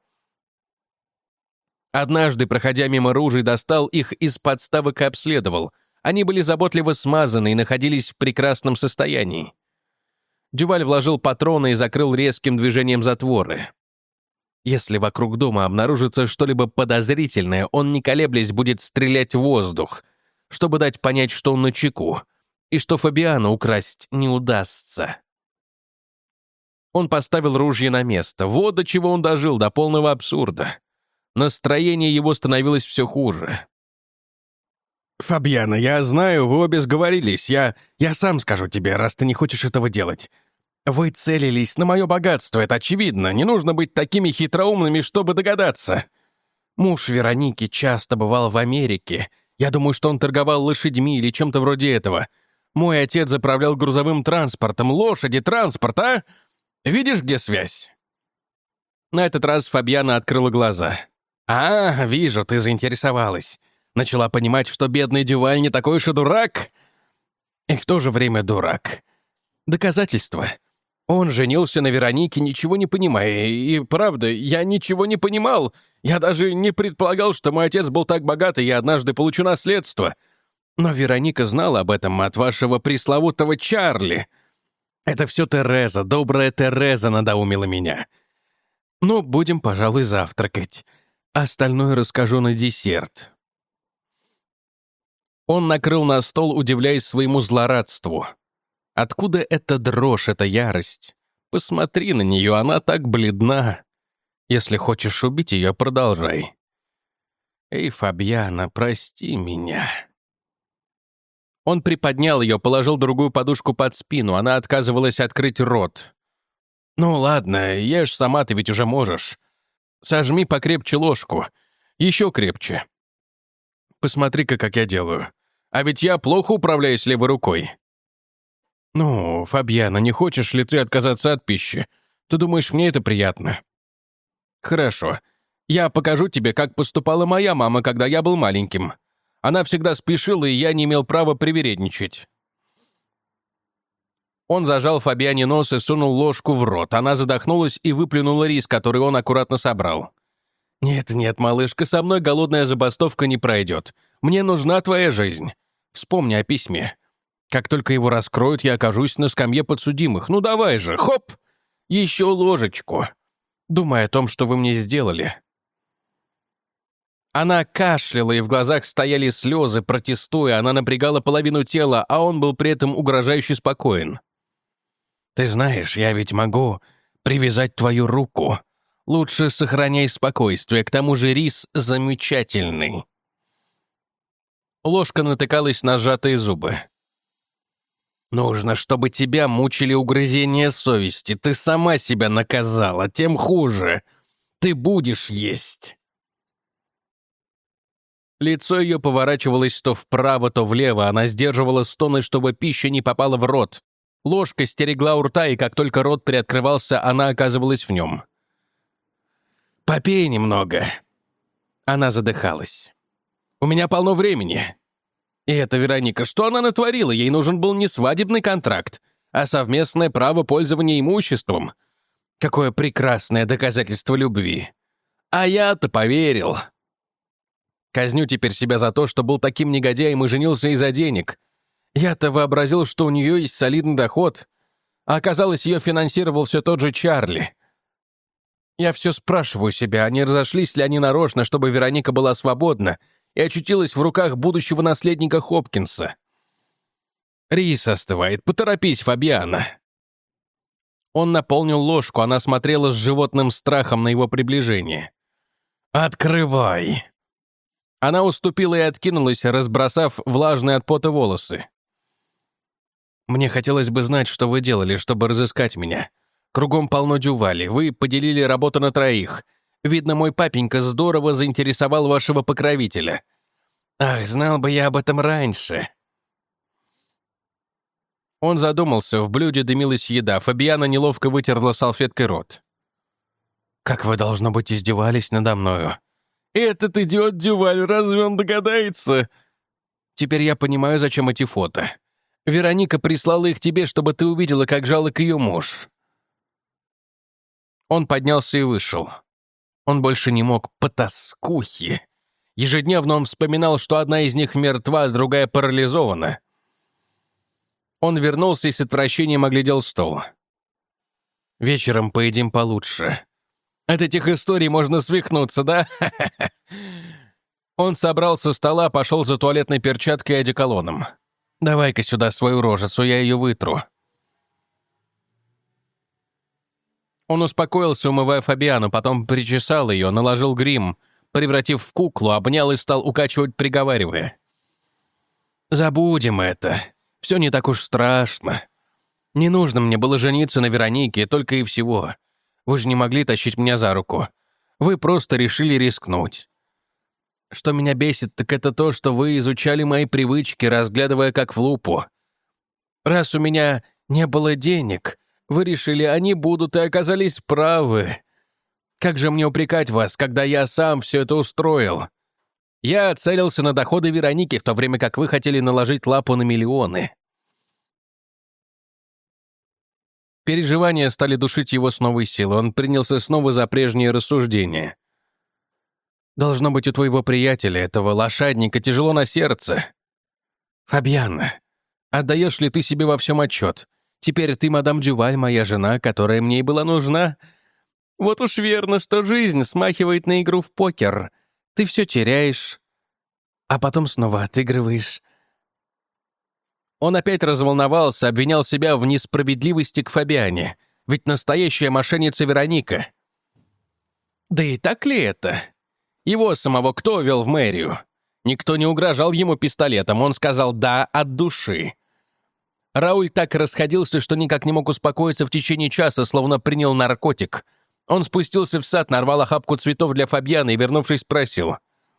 Однажды, проходя мимо ружей, достал их из подставок и обследовал. Они были заботливо смазаны и находились в прекрасном состоянии. Дюваль вложил патроны и закрыл резким движением затворы. Если вокруг дома обнаружится что-либо подозрительное, он, не колеблясь, будет стрелять в воздух, чтобы дать понять, что он начеку, и что Фабиану украсть не удастся. Он поставил ружье на место. Вот до чего он дожил, до полного абсурда. Настроение его становилось все хуже. «Фабиана, я знаю, вы обе сговорились. Я сам скажу тебе, раз ты не хочешь этого делать. Вы целились на мое богатство, это очевидно. Не нужно быть такими хитроумными, чтобы догадаться. Муж Вероники часто бывал в Америке. Я думаю, что он торговал лошадьми или чем-то вроде этого. Мой отец заправлял грузовым транспортом. Лошади, транспорт, а? Видишь, где связь?» На этот раз Фабьяна открыла глаза. «А, вижу, ты заинтересовалась. Начала понимать, что бедный Дюваль не такой уж и дурак. И в то же время дурак. Доказательство. Он женился на Веронике, ничего не понимая. И правда, я ничего не понимал. Я даже не предполагал, что мой отец был так богат, и я однажды получу наследство. Но Вероника знала об этом от вашего пресловутого Чарли. Это все Тереза, добрая Тереза надоумила меня. Ну, будем, пожалуй, завтракать. Остальное расскажу на десерт». Он накрыл на стол, удивляясь своему злорадству. Откуда эта дрожь, эта ярость? Посмотри на нее, она так бледна. Если хочешь убить ее, продолжай. Эй, Фабьяна, прости меня. Он приподнял ее, положил другую подушку под спину, она отказывалась открыть рот. «Ну ладно, ешь сама, ты ведь уже можешь. Сожми покрепче ложку. Еще крепче. Посмотри-ка, как я делаю. А ведь я плохо управляюсь левой рукой». «Ну, Фабьяна, не хочешь ли ты отказаться от пищи? Ты думаешь, мне это приятно?» «Хорошо. Я покажу тебе, как поступала моя мама, когда я был маленьким. Она всегда спешила, и я не имел права привередничать». Он зажал Фабьяне нос и сунул ложку в рот. Она задохнулась и выплюнула рис, который он аккуратно собрал. «Нет, малышка, со мной голодная забастовка не пройдет. Мне нужна твоя жизнь. Вспомни о письме. Как только его раскроют, я окажусь на скамье подсудимых. Ну давай же, хоп! Еще ложечку. Думай о том, что вы мне сделали». Она кашляла, и в глазах стояли слезы, протестуя. Она напрягала половину тела, а он был при этом угрожающе спокоен. «Ты знаешь, я ведь могу привязать твою руку. Лучше сохраняй спокойствие, к тому же рис замечательный». Ложка натыкалась на сжатые зубы. «Нужно, чтобы тебя мучили угрызения совести. Ты сама себя наказала, тем хуже. Ты будешь есть». Лицо ее поворачивалось то вправо, то влево. Она сдерживала стоны, чтобы пища не попала в рот. Ложка стерегла у рта, и как только рот приоткрывался, она оказывалась в нем. «Попей немного». Она задыхалась. «У меня полно времени». И эта Вероника, что она натворила? Ей нужен был не свадебный контракт, а совместное право пользования имуществом. Какое прекрасное доказательство любви. А я-то поверил. Казню теперь себя за то, что был таким негодяем и женился из-за денег. Я-то вообразил, что у нее есть солидный доход, а оказалось, ее финансировал все тот же Чарли. Я все спрашиваю себя, а не разошлись ли они нарочно, чтобы Вероника была свободна и очутилась в руках будущего наследника Хопкинса. Рис остывает, поторопись, Фабьяна. Он наполнил ложку, она смотрела с животным страхом на его приближение. «Открывай!» Она уступила и откинулась, разбросав влажные от пота волосы. «Мне хотелось бы знать, что вы делали, чтобы разыскать меня. Кругом полно Дювали, вы поделили работу на троих. Видно, мой папенька здорово заинтересовал вашего покровителя. Ах, знал бы я об этом раньше». Он задумался, в блюде дымилась еда, Фабьяна неловко вытерла салфеткой рот. «Как вы, должно быть, издевались надо мною». «Этот идиот Дюваль, разве он догадается?» «Теперь я понимаю, зачем эти фото. Вероника прислала их тебе, чтобы ты увидела, как жалок ее муж». Он поднялся и вышел. Он больше не мог, потаскухи. Ежедневно он вспоминал, что одна из них мертва, а другая парализована. Он вернулся и с отвращением оглядел стол. «Вечером поедим получше. От этих историй можно свихнуться, да?» Он собрал со стола, пошел за туалетной перчаткой и одеколоном. «Давай-ка сюда свою рожицу, я ее вытру». Он успокоился, умывая Фабиану, потом причесал ее, наложил грим, превратив в куклу, обнял и стал укачивать, приговаривая. «Забудем это. Все не так уж страшно. Не нужно мне было жениться на Веронике, только и всего. Вы же не могли тащить меня за руку. Вы просто решили рискнуть. Что меня бесит, так это то, что вы изучали мои привычки, разглядывая как в лупу. Раз у меня не было денег, вы решили, они будут, и оказались правы. Как же мне упрекать вас, когда я сам все это устроил? Я целился на доходы Вероники, в то время как вы хотели наложить лапу на миллионы. Переживания стали душить его с новой силой. Он принялся снова за прежние рассуждения. «Должно быть, у твоего приятеля, этого лошадника, тяжело на сердце. Фабиана, отдаешь ли ты себе во всем отчет? Теперь ты, мадам Дюваль, моя жена, которая мне и была нужна. Вот уж верно, что жизнь смахивает на игру в покер. Ты все теряешь, а потом снова отыгрываешь». Он опять разволновался, обвинял себя в несправедливости к Фабиане. Ведь настоящая мошенница Вероника. Да и так ли это? Его самого кто вел в мэрию? Никто не угрожал ему пистолетом, он сказал «да» от души. Рауль так расходился, что никак не мог успокоиться в течение часа, словно принял наркотик. Он спустился в сад, нарвал охапку цветов для Фабианы и, вернувшись, спросил.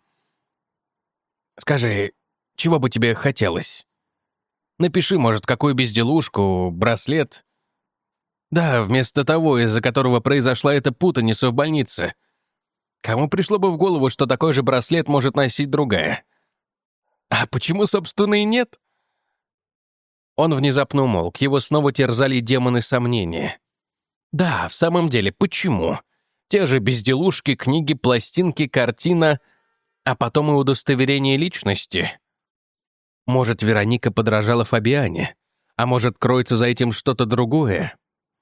«Скажи, чего бы тебе хотелось? Напиши, может, какую безделушку, браслет. Да, вместо того, из-за которого произошла эта путаница в больнице. Кому пришло бы в голову, что такой же браслет может носить другая? А почему, собственно, и нет?» Он внезапно умолк, его снова терзали демоны сомнения. Да, в самом деле, почему? Те же безделушки, книги, пластинки, картина, а потом и удостоверение личности. Может, Вероника подражала Фабиане, а может, кроется за этим что-то другое.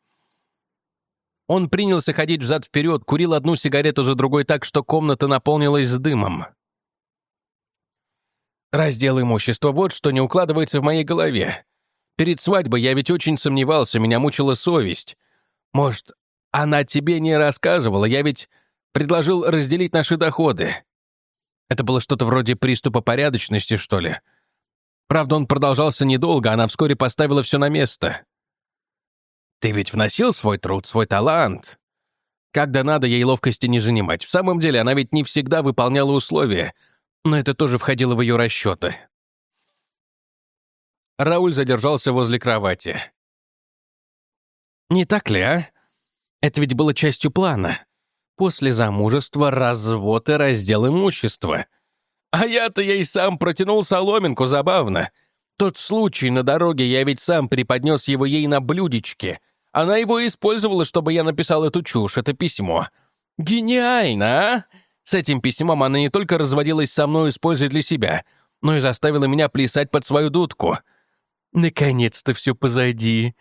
Он принялся ходить взад-вперед, курил одну сигарету за другой так, что комната наполнилась дымом. Раздел имущества — вот что не укладывается в моей голове. Перед свадьбой я ведь очень сомневался, меня мучила совесть. Может, она тебе не рассказывала, я ведь предложил разделить наши доходы. Это было что-то вроде приступа порядочности, что ли. Правда, он продолжался недолго, она вскоре поставила все на место. Ты ведь вносил свой труд, свой талант. Когда надо, ей ловкости не занимать. В самом деле, она ведь не всегда выполняла условия, но это тоже входило в ее расчеты. Рауль задержался возле кровати. «Не так ли, а? Это ведь было частью плана. После замужества развод и раздел имущества. А я-то ей сам протянул соломинку, забавно. Тот случай на дороге, я ведь сам преподнес его ей на блюдечке. Она его использовала, чтобы я написал эту чушь, это письмо. Гениально, а? С этим письмом она не только разводилась со мной, используя для себя, но и заставила меня плясать под свою дудку. Наконец-то все позади».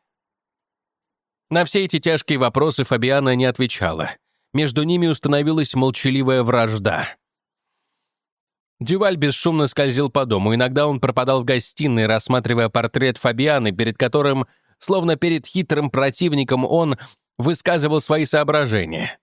На все эти тяжкие вопросы Фабиана не отвечала. Между ними установилась молчаливая вражда. Дюваль бесшумно скользил по дому. Иногда он пропадал в гостиной, рассматривая портрет Фабианы, перед которым, словно перед хитрым противником, он высказывал свои соображения.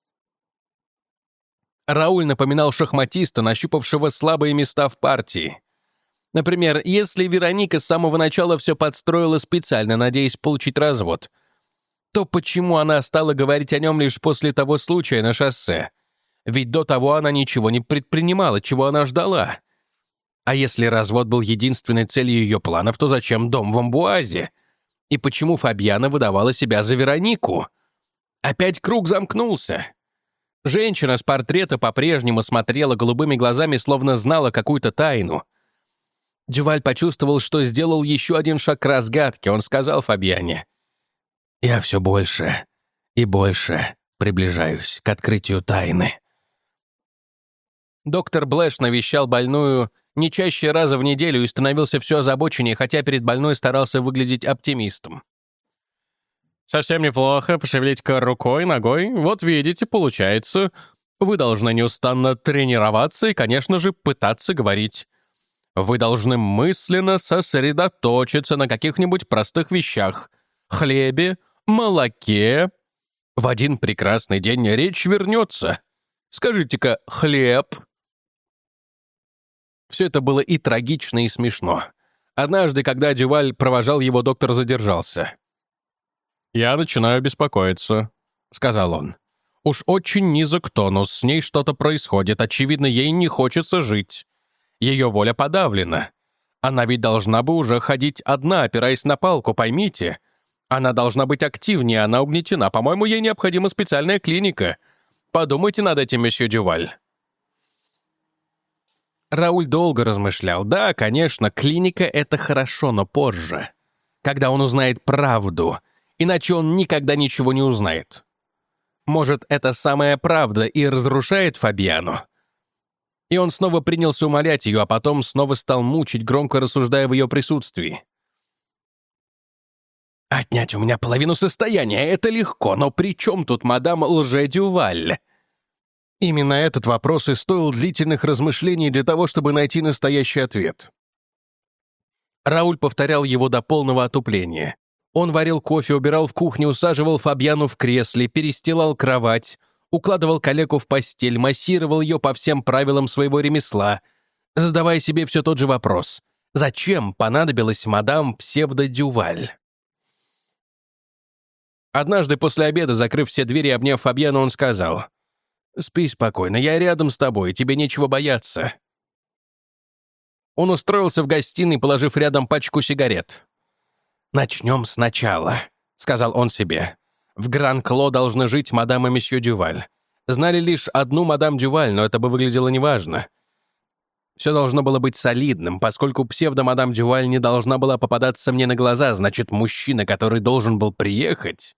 Рауль напоминал шахматиста, нащупавшего слабые места в партии. Например, если Вероника с самого начала все подстроила специально, надеясь получить развод, то почему она стала говорить о нем лишь после того случая на шоссе? Ведь до того она ничего не предпринимала, чего она ждала. А если развод был единственной целью ее планов, то зачем дом в Амбуазе? И почему Фабиана выдавала себя за Веронику? Опять круг замкнулся. Женщина с портрета по-прежнему смотрела голубыми глазами, словно знала какую-то тайну. Дюваль почувствовал, что сделал еще один шаг к разгадке. Он сказал Фабиане: «Я все больше и больше приближаюсь к открытию тайны». Доктор Блэш навещал больную не чаще раза в неделю и становился все озабоченнее, хотя перед больной старался выглядеть оптимистом. «Совсем неплохо, пошевелите-ка рукой, ногой. Вот видите, получается. Вы должны неустанно тренироваться и, конечно же, пытаться говорить. Вы должны мысленно сосредоточиться на каких-нибудь простых вещах. Хлебе, молоке. В один прекрасный день речь вернется. Скажите-ка «хлеб». Все это было и трагично, и смешно. Однажды, когда Дюваль провожал его, доктор задержался. «Я начинаю беспокоиться», — сказал он. Уж очень низок тонус, с ней что-то происходит, очевидно, ей не хочется жить. Ее воля подавлена. Она ведь должна бы уже ходить одна, опираясь на палку, поймите. Она должна быть активнее, она угнетена. По-моему, ей необходима специальная клиника. Подумайте над этим, месье Дюваль». Рауль долго размышлял. Да, конечно, клиника — это хорошо, но позже. Когда он узнает правду. Иначе он никогда ничего не узнает. Может, эта самая правда и разрушает Фабиану? И он снова принялся умолять ее, а потом снова стал мучить, громко рассуждая в ее присутствии. «Отнять у меня половину состояния — это легко, но при чем тут мадам Лже-Дюваль?» Именно этот вопрос и стоил длительных размышлений для того, чтобы найти настоящий ответ. Рауль повторял его до полного отупления. Он варил кофе, убирал в кухне, усаживал Фабиану в кресле, перестилал кровать, укладывал коллегу в постель, массировал ее по всем правилам своего ремесла, задавая себе все тот же вопрос: зачем понадобилась мадам Псевдо-Дюваль? Однажды после обеда, закрыв все двери и обняв Фабиану, он сказал: «Спи спокойно, я рядом с тобой, тебе нечего бояться». Он устроился в гостиной, положив рядом пачку сигарет. «Начнем сначала», — сказал он себе. «В Гран-Кло должны жить мадам и месье Дюваль. Знали лишь одну мадам Дюваль, но это бы выглядело неважно. Все должно было быть солидным, поскольку псевдо-мадам Дюваль не должна была попадаться мне на глаза, значит, мужчина, который должен был приехать...»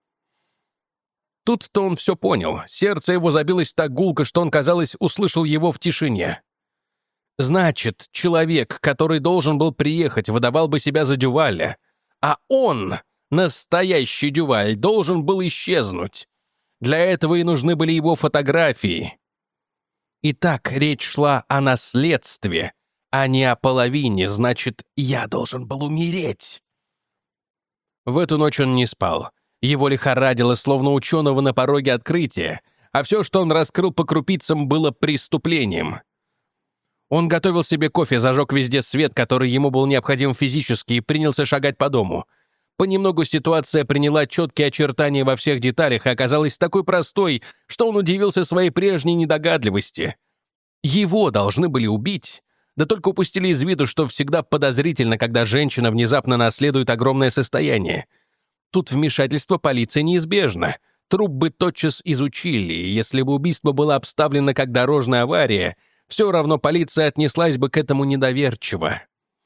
Тут-то он все понял. Сердце его забилось так гулко, что он, казалось, услышал его в тишине. Значит, человек, который должен был приехать, выдавал бы себя за Дюваля, а он, настоящий Дюваль, должен был исчезнуть. Для этого и нужны были его фотографии. Итак, речь шла о наследстве, а не о половине, значит, я должен был умереть. В эту ночь он не спал. Его лихорадило, словно ученого на пороге открытия, а все, что он раскрыл по крупицам, было преступлением. Он готовил себе кофе, зажег везде свет, который ему был необходим физически, и принялся шагать по дому. Понемногу ситуация приняла четкие очертания во всех деталях и оказалась такой простой, что он удивился своей прежней недогадливости. Его должны были убить, да только упустили из виду, что всегда подозрительно, когда женщина внезапно наследует огромное состояние. Тут вмешательство полиции неизбежно. Труп бы тотчас изучили, и если бы убийство было обставлено как дорожная авария, все равно полиция отнеслась бы к этому недоверчиво.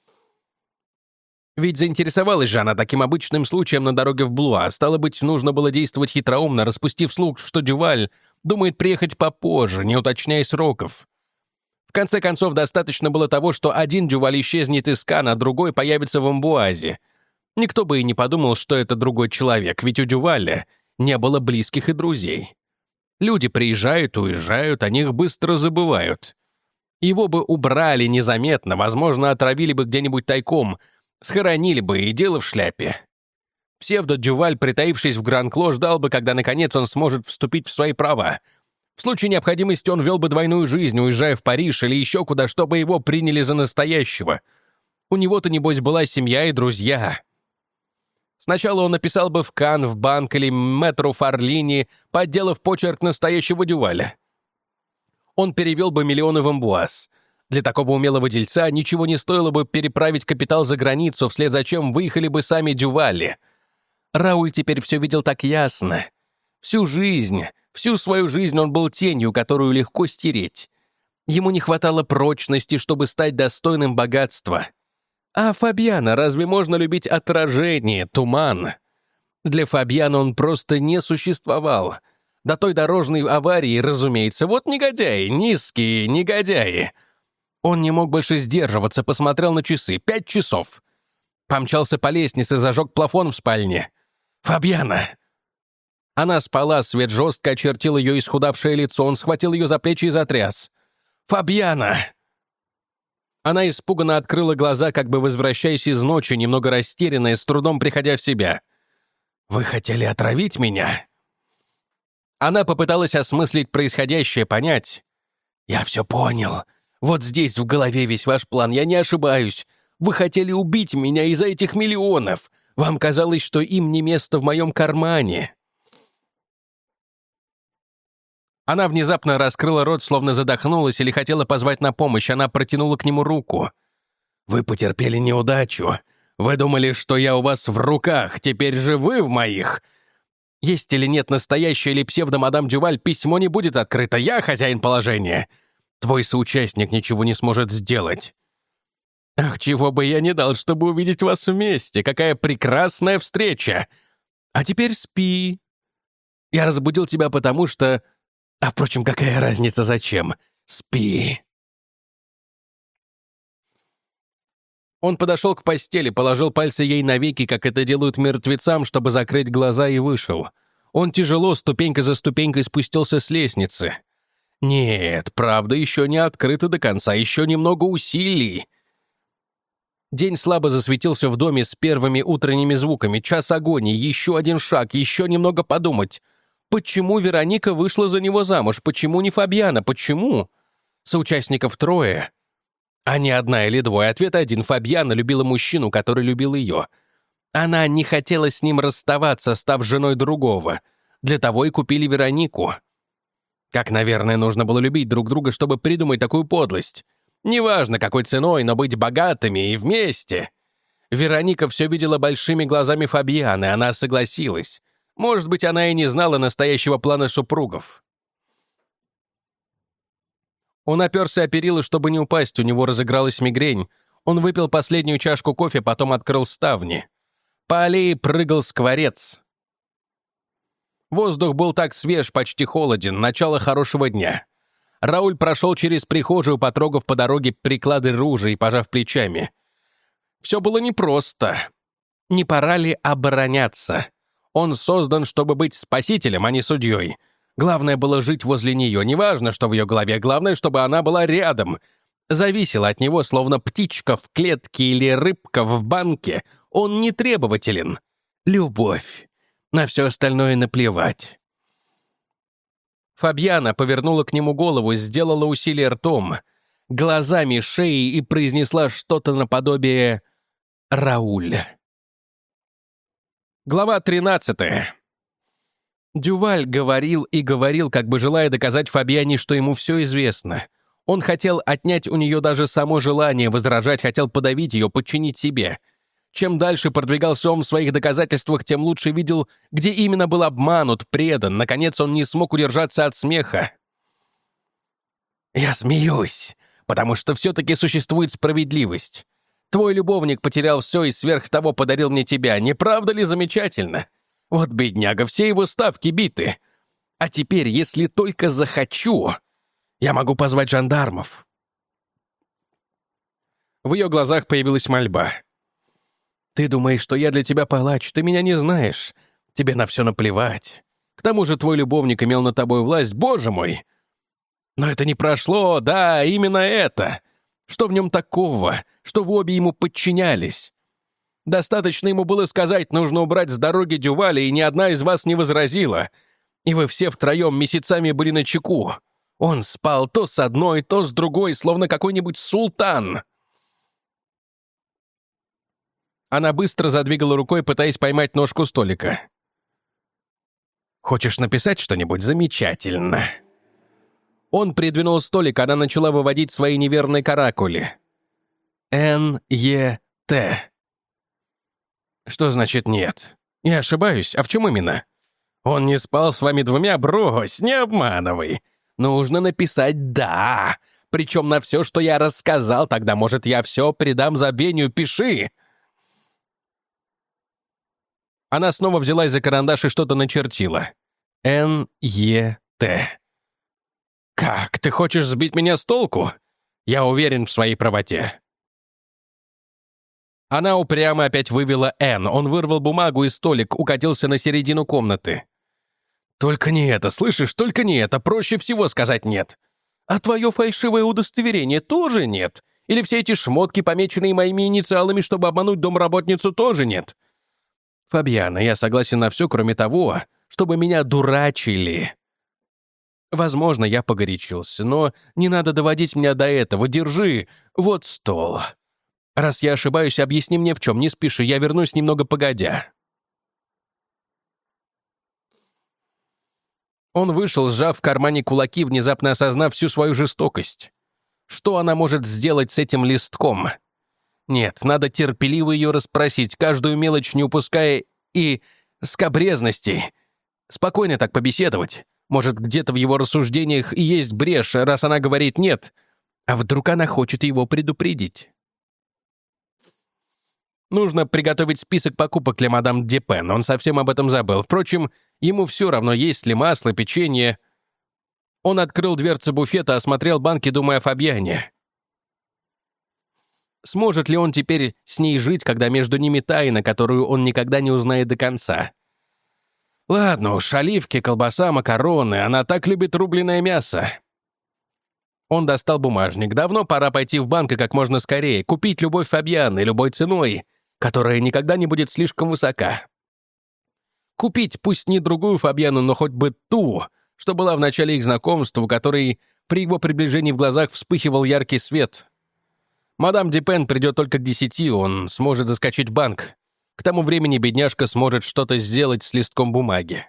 Ведь заинтересовалась же она таким обычным случаем на дороге в Блуа, стало быть, нужно было действовать хитроумно, распустив слух, что Дюваль думает приехать попозже, не уточняя сроков. В конце концов, достаточно было того, что один Дюваль исчезнет из Канна, а другой появится в Амбуазе. Никто бы и не подумал, что это другой человек, ведь у Дюваля не было близких и друзей. Люди приезжают, уезжают, о них быстро забывают. Его бы убрали незаметно, возможно, отравили бы где-нибудь тайком, схоронили бы, и дело в шляпе. Псевдо-Дюваль, притаившись в Гран-Кло, ждал бы, когда, наконец, он сможет вступить в свои права. В случае необходимости он вел бы двойную жизнь, уезжая в Париж или еще куда, чтобы его приняли за настоящего. У него-то, небось, была семья и друзья. Сначала он написал бы в Канн, в банк или мэтру Фарлини, подделав почерк настоящего Дюваля. Он перевел бы миллионы в Амбуаз. Для такого умелого дельца ничего не стоило бы переправить капитал за границу, вслед за чем выехали бы сами Дювали. Рауль теперь все видел так ясно. Всю свою жизнь он был тенью, которую легко стереть. Ему не хватало прочности, чтобы стать достойным богатства. А Фабиана разве можно любить отражение, туман? Для Фабиана он просто не существовал. До той дорожной аварии, разумеется, вот негодяи, низкие негодяи. Он не мог больше сдерживаться, посмотрел на часы. 5 часов. Помчался по лестнице, зажег плафон в спальне. «Фабиана!» Она спала, свет жестко очертил ее исхудавшее лицо, он схватил ее за плечи и затряс. «Фабиана!» Она испуганно открыла глаза, как бы возвращаясь из ночи, немного растерянная, с трудом приходя в себя. «Вы хотели отравить меня?» Она попыталась осмыслить происходящее, понять. «Я все понял. Вот здесь в голове весь ваш план, я не ошибаюсь. Вы хотели убить меня из-за этих миллионов. Вам казалось, что им не место в моем кармане». Она внезапно раскрыла рот, словно задохнулась или хотела позвать на помощь. Она протянула к нему руку. «Вы потерпели неудачу. Вы думали, что я у вас в руках, теперь же вы в моих. Есть или нет настоящая или псевдо-мадам Дюваль, письмо не будет открыто. Я хозяин положения. Твой соучастник ничего не сможет сделать. Ах, чего бы я не дал, чтобы увидеть вас вместе. Какая прекрасная встреча. А теперь спи. Я разбудил тебя потому, что... А, впрочем, какая разница, зачем? Спи». Он подошел к постели, положил пальцы ей на веки, как это делают мертвецам, чтобы закрыть глаза, и вышел. Он тяжело, ступенька за ступенькой спустился с лестницы. Нет, правда еще не открыта до конца, еще немного усилий. День слабо засветился в доме с первыми утренними звуками. Час агонии, еще один шаг, еще немного подумать. Почему Вероника вышла за него замуж? Почему не Фабьяна? Почему? Соучастников трое. А не одна или двое. Ответ один. Фабьяна любила мужчину, который любил ее. Она не хотела с ним расставаться, став женой другого. Для того и купили Веронику. Как, наверное, нужно было любить друг друга, чтобы придумать такую подлость. Неважно, какой ценой, но быть богатыми и вместе. Вероника все видела большими глазами Фабьяны, она согласилась. Может быть, она и не знала настоящего плана супругов. Он оперся о перила, чтобы не упасть, у него разыгралась мигрень. Он выпил последнюю чашку кофе, потом открыл ставни. По аллее прыгал скворец. Воздух был так свеж, почти холоден, начало хорошего дня. Рауль прошел через прихожую, потрогав по дороге приклады ружья и пожав плечами. Все было непросто. Не пора ли обороняться? Он создан, чтобы быть спасителем, а не судьей. Главное было жить возле нее. Неважно, что в ее голове, главное, чтобы она была рядом. Зависело от него, словно птичка в клетке или рыбка в банке. Он не требователен. Любовь. На все остальное наплевать. Фабьяна повернула к нему голову, сделала усилие ртом, глазами, шеей и произнесла что-то наподобие «Рауль». Глава 13. Дюваль говорил и говорил, как бы желая доказать Фабьяне, что ему все известно. Он хотел отнять у нее даже само желание возражать, хотел подавить ее, подчинить себе. Чем дальше продвигался он в своих доказательствах, тем лучше видел, где именно был обманут, предан. Наконец он не смог удержаться от смеха. «Я смеюсь, потому что все-таки существует справедливость. Твой любовник потерял все и сверх того подарил мне тебя. Не правда ли замечательно? Вот бедняга, все его ставки биты. А теперь, если только захочу, я могу позвать жандармов». В ее глазах появилась мольба. «Ты думаешь, что я для тебя палач, ты меня не знаешь. Тебе на все наплевать. К тому же твой любовник имел над тобой власть, боже мой. Но это не прошло, да, именно это. Что в нем такого, что вы обе ему подчинялись? Достаточно ему было сказать, нужно убрать с дороги Дюваля, и ни одна из вас не возразила. И вы все втроем месяцами были начеку. Он спал то с одной, то с другой, словно какой-нибудь султан». Она быстро задвигала рукой, пытаясь поймать ножку столика. «Хочешь написать что-нибудь? Замечательно». Он придвинул столик, она начала выводить свои неверные каракули. Н-Е-Т. Что значит «нет»? Я ошибаюсь? А в чем именно? Он не спал с вами двумя? Брось, не обманывай. Нужно написать «да». Причем на все, что я рассказал, тогда, может, я все предам забвению, пиши. Она снова взялась за карандаш и что-то начертила. Н-Е-Т. «Как? Ты хочешь сбить меня с толку? Я уверен в своей правоте». Она упрямо опять вывела «Н». Он вырвал бумагу и столик, укатился на середину комнаты. «Только не это, слышишь? Только не это. Проще всего сказать «нет». А твое фальшивое удостоверение тоже нет? Или все эти шмотки, помеченные моими инициалами, чтобы обмануть домработницу, тоже нет? Фабьяна, я согласен на все, кроме того, чтобы меня дурачили. Возможно, я погорячился, но не надо доводить меня до этого. Держи, вот стол. Раз я ошибаюсь, объясни мне в чем, не спеши, я вернусь немного погодя». Он вышел, сжав в кармане кулаки, внезапно осознав всю свою жестокость. Что она может сделать с этим листком? Нет, надо терпеливо ее расспросить, каждую мелочь не упуская и скабрезности. Спокойно так побеседовать. Может, где-то в его рассуждениях и есть брешь, раз она говорит «нет». А вдруг она хочет его предупредить? Нужно приготовить список покупок для мадам Дюпен. Он совсем об этом забыл. Впрочем, ему все равно, есть ли масло, печенье. Он открыл дверцу буфета, осмотрел банки, думая о Фабьяне. Сможет ли он теперь с ней жить, когда между ними тайна, которую он никогда не узнает до конца? Ладно уж, оливки, колбаса, макароны. Она так любит рубленое мясо. Он достал бумажник. Давно пора пойти в банк и как можно скорее. Купить любовь Фабьяны любой ценой, которая никогда не будет слишком высока. Купить пусть не другую Фабьяну, но хоть бы ту, что была в начале их знакомства, у которой при его приближении в глазах вспыхивал яркий свет. Мадам Дюпен придет только к 10, он сможет заскочить в банк. К тому времени бедняжка сможет что-то сделать с листком бумаги.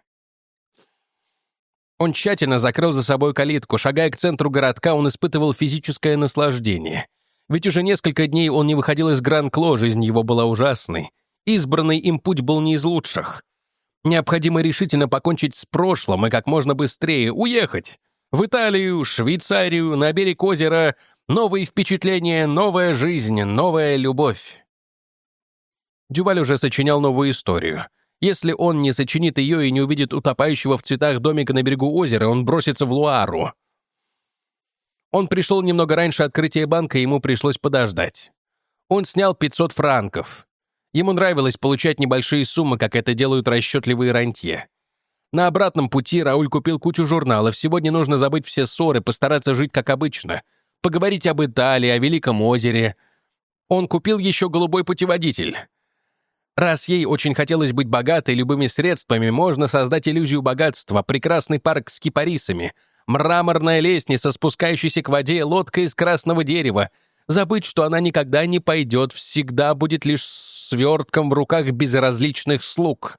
Он тщательно закрыл за собой калитку. Шагая к центру городка, он испытывал физическое наслаждение. Ведь уже несколько дней он не выходил из Гран-Кло, жизнь его была ужасной. Избранный им путь был не из лучших. Необходимо решительно покончить с прошлым и как можно быстрее уехать. В Италию, Швейцарию, на берег озера. Новые впечатления, новая жизнь, новая любовь. Дюваль уже сочинял новую историю. Если он не сочинит ее и не увидит утопающего в цветах домика на берегу озера, он бросится в Луару. Он пришел немного раньше открытия банка, и ему пришлось подождать. Он снял 500 франков. Ему нравилось получать небольшие суммы, как это делают расчетливые рантье. На обратном пути Рауль купил кучу журналов. Сегодня нужно забыть все ссоры, постараться жить как обычно. Поговорить об Италии, о Великом озере. Он купил еще голубой путеводитель. Раз ей очень хотелось быть богатой, любыми средствами можно создать иллюзию богатства, прекрасный парк с кипарисами, мраморная лестница, спускающаяся к воде, лодка из красного дерева. Забыть, что она никогда не пойдет, всегда будет лишь свертком в руках безразличных слуг.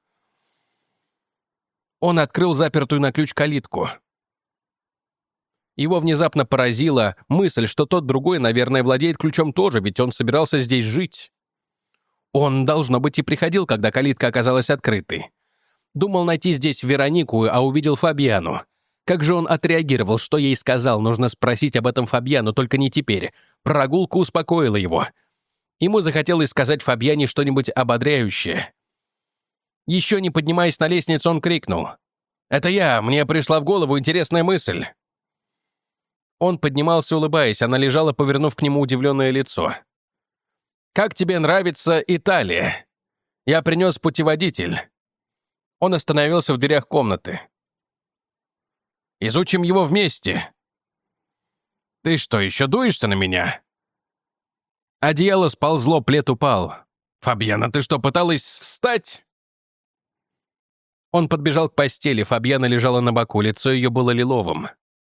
Он открыл запертую на ключ калитку. Его внезапно поразила мысль, что тот другой, наверное, владеет ключом тоже, ведь он собирался здесь жить. Он, должно быть, и приходил, когда калитка оказалась открытой. Думал найти здесь Веронику, а увидел Фабьяну. Как же он отреагировал, что ей сказал? Нужно спросить об этом Фабьяну, только не теперь. Прогулка успокоила его. Ему захотелось сказать Фабьяне что-нибудь ободряющее. Еще не поднимаясь на лестницу, он крикнул: «Это я, мне пришла в голову интересная мысль». Он поднимался, улыбаясь, она лежала, повернув к нему удивленное лицо. «Как тебе нравится Италия? Я принес путеводитель». Он остановился в дверях комнаты. «Изучим его вместе». «Ты что, еще дуешься на меня?» Одеяло сползло, плед упал. «Фабьяна, ты что, пыталась встать?» Он подбежал к постели, Фабьяна лежала на боку, лицо ее было лиловым.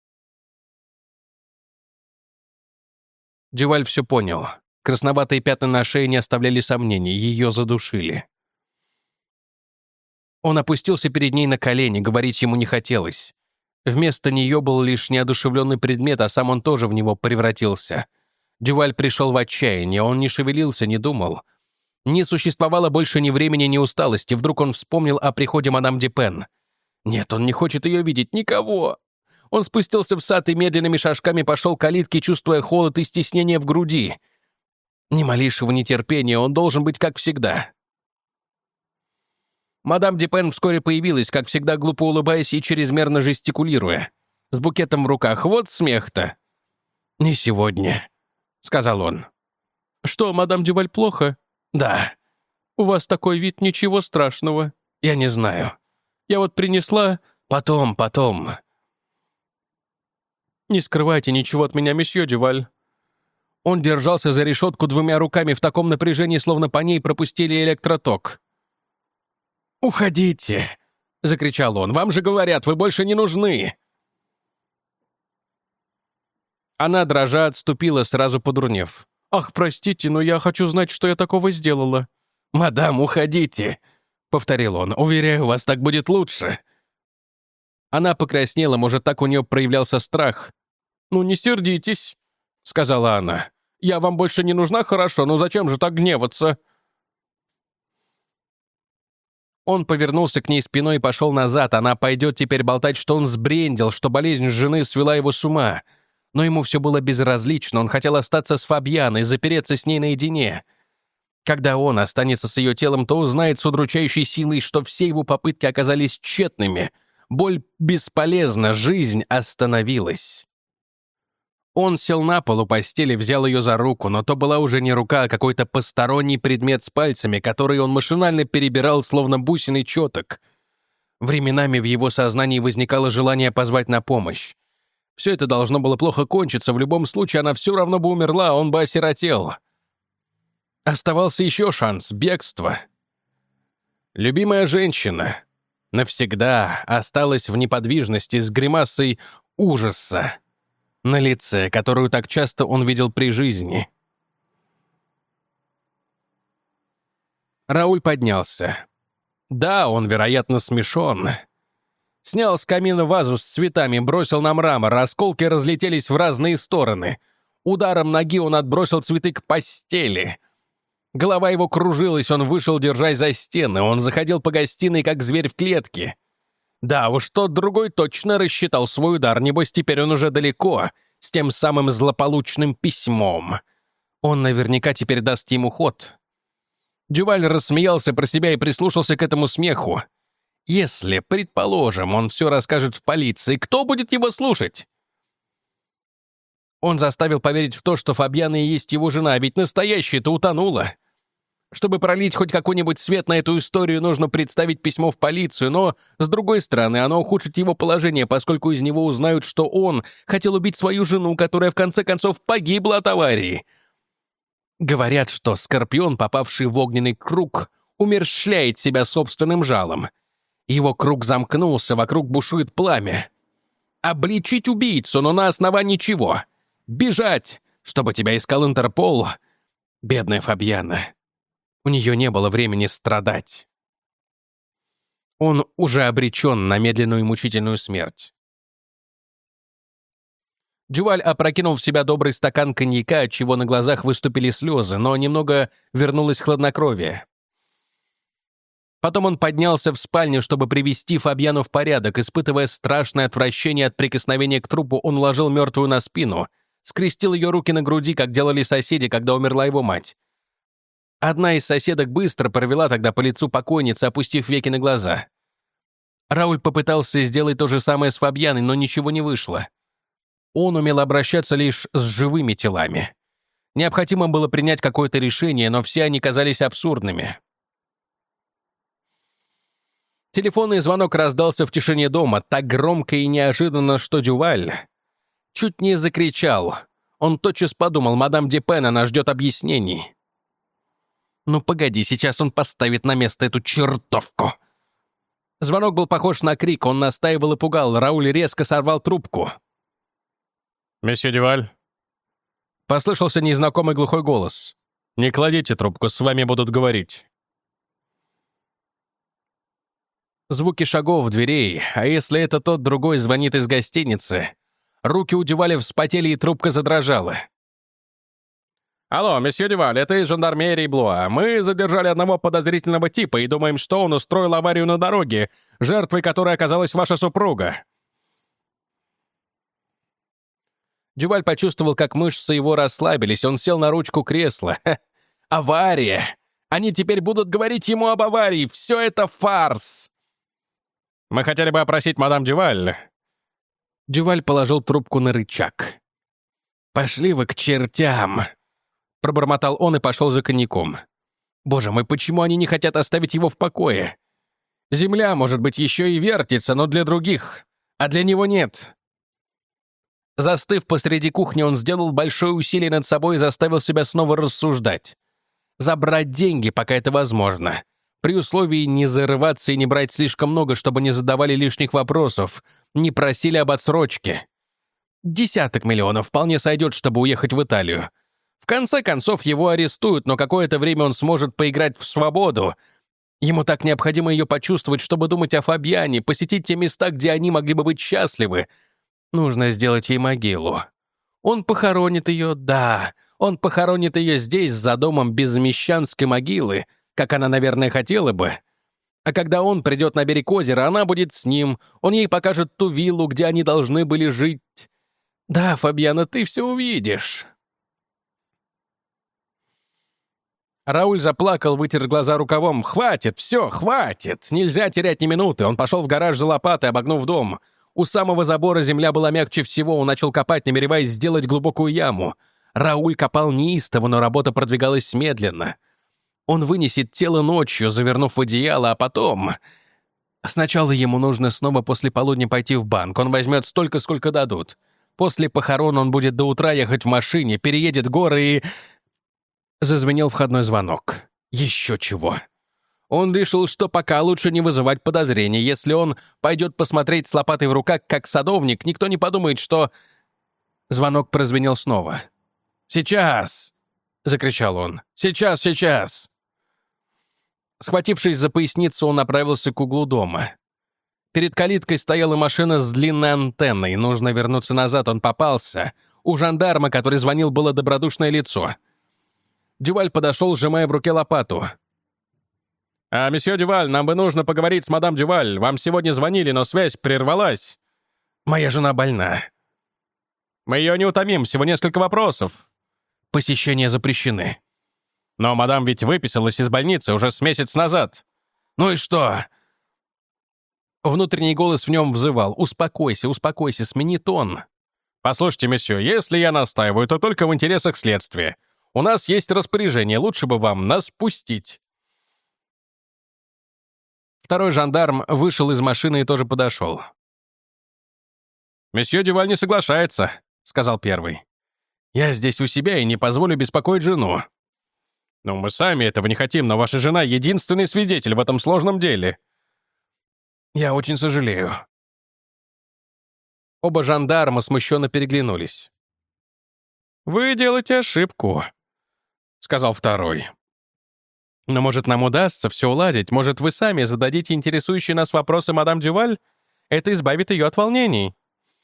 Дюваль все понял. Красноватые пятна на шее не оставляли сомнений, ее задушили. Он опустился перед ней на колени, говорить ему не хотелось. Вместо нее был лишь неодушевленный предмет, а сам он тоже в него превратился. Дюваль пришел в отчаяние, он не шевелился, не думал. Не существовало больше ни времени, ни усталости. Вдруг он вспомнил о приходе мадам Дюпен. Нет, он не хочет ее видеть, никого. Он спустился в сад и медленными шажками пошел к калитке, чувствуя холод и стеснение в груди. Ни малейшего нетерпения, он должен быть как всегда. Мадам Дюпен вскоре появилась, как всегда глупо улыбаясь и чрезмерно жестикулируя. С букетом в руках. Вот смех-то. «Не сегодня», — сказал он. «Что, мадам Дюваль, плохо?» «Да». «У вас такой вид, ничего страшного». «Я не знаю». «Я вот принесла...» «Потом». «Не скрывайте ничего от меня, месье Дюваль». Он держался за решетку двумя руками в таком напряжении, словно по ней пропустили электроток. «Уходите!» — закричал он. «Вам же говорят, вы больше не нужны!» Она, дрожа, отступила, сразу подурнев. «Ах, простите, но я хочу знать, что я такого сделала». «Мадам, уходите!» — повторил он. «Уверяю вас, так будет лучше». Она покраснела, может, так у нее проявлялся страх. «Ну, не сердитесь», — сказала она. «Я вам больше не нужна, хорошо, но зачем же так гневаться?» Он повернулся к ней спиной и пошел назад. Она пойдет теперь болтать, что он сбрендил, что болезнь жены свела его с ума. Но ему все было безразлично. Он хотел остаться с Фабьяной, запереться с ней наедине. Когда он останется с ее телом, то узнает с удручающей силой, что все его попытки оказались тщетными. Боль бесполезна, жизнь остановилась. Он сел на пол у постели, взял ее за руку, но то была уже не рука, а какой-то посторонний предмет с пальцами, который он машинально перебирал, словно бусины четок. Временами в его сознании возникало желание позвать на помощь. Все это должно было плохо кончиться, в любом случае она все равно бы умерла, он бы осиротел. Оставался еще шанс — бегство. Любимая женщина навсегда осталась в неподвижности с гримасой ужаса на лице, которую так часто он видел при жизни. Рауль поднялся. Да, он, вероятно, смешон. Снял с камина вазу с цветами, бросил на мрамор, осколки разлетелись в разные стороны. Ударом ноги он отбросил цветы к постели. Голова его кружилась, он вышел, держась за стены. Он заходил по гостиной, как зверь в клетке. Да уж, тот другой точно рассчитал свой удар, небось теперь он уже далеко, с тем самым злополучным письмом. Он наверняка теперь даст ему ход. Дюваль рассмеялся про себя и прислушался к этому смеху. Если, предположим, он все расскажет в полиции, кто будет его слушать? Он заставил поверить в то, что Фабьяна и есть его жена, ведь настоящая-то утонула. Чтобы пролить хоть какой-нибудь свет на эту историю, нужно представить письмо в полицию, но, с другой стороны, оно ухудшит его положение, поскольку из него узнают, что он хотел убить свою жену, которая в конце концов погибла от аварии. Говорят, что скорпион, попавший в огненный круг, умерщвляет себя собственным жалом. Его круг замкнулся, вокруг бушует пламя. Обличить убийцу, но на основании чего? Бежать, чтобы тебя искал Интерпол. Бедная Фабьяна. У нее не было времени страдать. Он уже обречен на медленную и мучительную смерть. Дюваль опрокинул в себя добрый стакан коньяка, отчего на глазах выступили слезы, но немного вернулось хладнокровие. Потом он поднялся в спальню, чтобы привести Фабьяну в порядок. Испытывая страшное отвращение от прикосновения к трупу, он уложил мертвую на спину, скрестил ее руки на груди, как делали соседи, когда умерла его мать. Одна из соседок быстро провела тогда по лицу покойницы, опустив веки на глаза. Рауль попытался сделать то же самое с Фабьяной, но ничего не вышло. Он умел обращаться лишь с живыми телами. Необходимо было принять какое-то решение, но все они казались абсурдными. Телефонный звонок раздался в тишине дома, так громко и неожиданно, что Дюваль чуть не закричал. Он тотчас подумал: мадам Дюпен, она ждет объяснений. «Ну погоди, сейчас он поставит на место эту чертовку!» Звонок был похож на крик, он настаивал и пугал. Рауль резко сорвал трубку. «Месье Дюваль?» Послышался незнакомый глухой голос. «Не кладите трубку, с вами будут говорить». Звуки шагов, дверей, а если это тот другой звонит из гостиницы? Руки у Дюваля вспотели, и трубка задрожала. «Алло, месье Дюваль, это из жандармерии Блуа. Мы задержали одного подозрительного типа и думаем, что он устроил аварию на дороге, жертвой которой оказалась ваша супруга». Дюваль почувствовал, как мышцы его расслабились. Он сел на ручку кресла. Авария! Они теперь будут говорить ему об аварии. Все это фарс! «Мы хотели бы опросить мадам Дюваль». Дюваль положил трубку на рычаг. «Пошли вы к чертям!» Пробормотал он и пошел за коньяком. «Боже мой, почему они не хотят оставить его в покое? Земля, может быть, еще и вертится, но для других, а для него нет». Застыв посреди кухни, он сделал большое усилие над собой и заставил себя снова рассуждать. Забрать деньги, пока это возможно. При условии не зарываться и не брать слишком много, чтобы не задавали лишних вопросов, не просили об отсрочке. 10 миллионов вполне сойдет, чтобы уехать в Италию. В конце концов, его арестуют, но какое-то время он сможет поиграть в свободу. Ему так необходимо ее почувствовать, чтобы думать о Фабиане, посетить те места, где они могли бы быть счастливы. Нужно сделать ей могилу. Он похоронит ее, да, он похоронит ее здесь, за домом без мещанской могилы, как она, наверное, хотела бы. А когда он придет на берег озера, она будет с ним, он ей покажет ту виллу, где они должны были жить. Да, Фабиана, ты все увидишь. Рауль заплакал, вытер глаза рукавом. «Хватит, все, хватит! Нельзя терять ни минуты!» Он пошел в гараж за лопатой, обогнув дом. У самого забора земля была мягче всего, он начал копать, намереваясь сделать глубокую яму. Рауль копал неистово, но работа продвигалась медленно. Он вынесет тело ночью, завернув в одеяло, а потом... Сначала ему нужно снова после полудня пойти в банк. Он возьмет столько, сколько дадут. После похорон он будет до утра ехать в машине, переедет горы и... Зазвенел входной звонок. Еще чего. Он решил, что пока лучше не вызывать подозрений. Если он пойдет посмотреть с лопатой в руках, как садовник, никто не подумает, что... Звонок прозвенел снова. «Сейчас!» — закричал он. «Сейчас, сейчас!» Схватившись за поясницу, он направился к углу дома. Перед калиткой стояла машина с длинной антенной. Нужно вернуться назад, он попался. У жандарма, который звонил, было добродушное лицо. Дюваль подошел, сжимая в руке лопату. «Месье Дюваль, нам бы нужно поговорить с мадам Дюваль. Вам сегодня звонили, но связь прервалась. Моя жена больна. Мы ее не утомим, всего несколько вопросов. Посещения запрещены. Но мадам ведь выписалась из больницы уже с месяц назад. Ну и что?» Внутренний голос в нем взывал. «Успокойся, успокойся, смени тон». «Послушайте, месье, если я настаиваю, то только в интересах следствия. У нас есть распоряжение, лучше бы вам нас пустить». Второй жандарм вышел из машины и тоже подошел. «Месье Дюваль не соглашается», — сказал первый. «Я здесь у себя и не позволю беспокоить жену». «Ну, мы сами этого не хотим, но ваша жена — единственный свидетель в этом сложном деле». «Я очень сожалею». Оба жандарма смущенно переглянулись. «Вы делаете ошибку», — сказал второй. «Но, может, нам удастся все уладить? Может, вы сами зададите интересующие нас вопросы мадам Дюваль? Это избавит ее от волнений».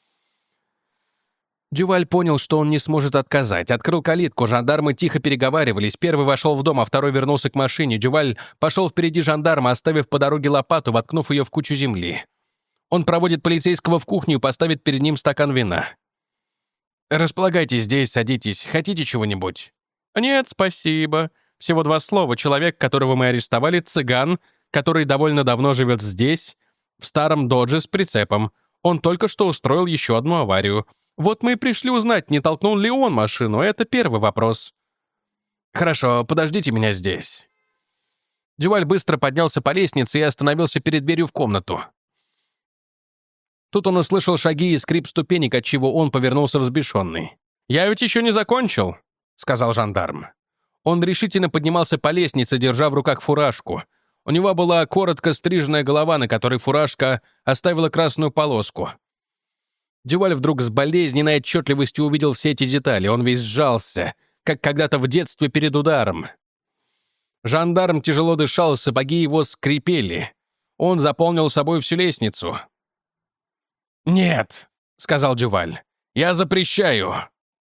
Дюваль понял, что он не сможет отказать. Открыл калитку, жандармы тихо переговаривались. Первый вошел в дом, а второй вернулся к машине. Дюваль пошел впереди жандарма, оставив по дороге лопату, воткнув ее в кучу земли. Он проводит полицейского в кухню и поставит перед ним стакан вина. «Располагайтесь здесь, садитесь. Хотите чего-нибудь?» «Нет, спасибо. Всего 2 слова. Человек, которого мы арестовали, цыган, который довольно давно живет здесь, в старом додже с прицепом. Он только что устроил еще одну аварию. Вот мы и пришли узнать, не толкнул ли он машину. Это первый вопрос». «Хорошо, подождите меня здесь». Дюваль быстро поднялся по лестнице и остановился перед дверью в комнату. Тут он услышал шаги и скрип ступенек, отчего он повернулся взбешенный. «Я ведь еще не закончил», — сказал жандарм. Он решительно поднимался по лестнице, держа в руках фуражку. У него была коротко стриженная голова, на которой фуражка оставила красную полоску. Дюваль вдруг с болезненной отчетливостью увидел все эти детали. Он весь сжался, как когда-то в детстве перед ударом. Жандарм тяжело дышал, сапоги его скрипели. Он заполнил собой всю лестницу. «Нет», — сказал Дюваль, — «я запрещаю».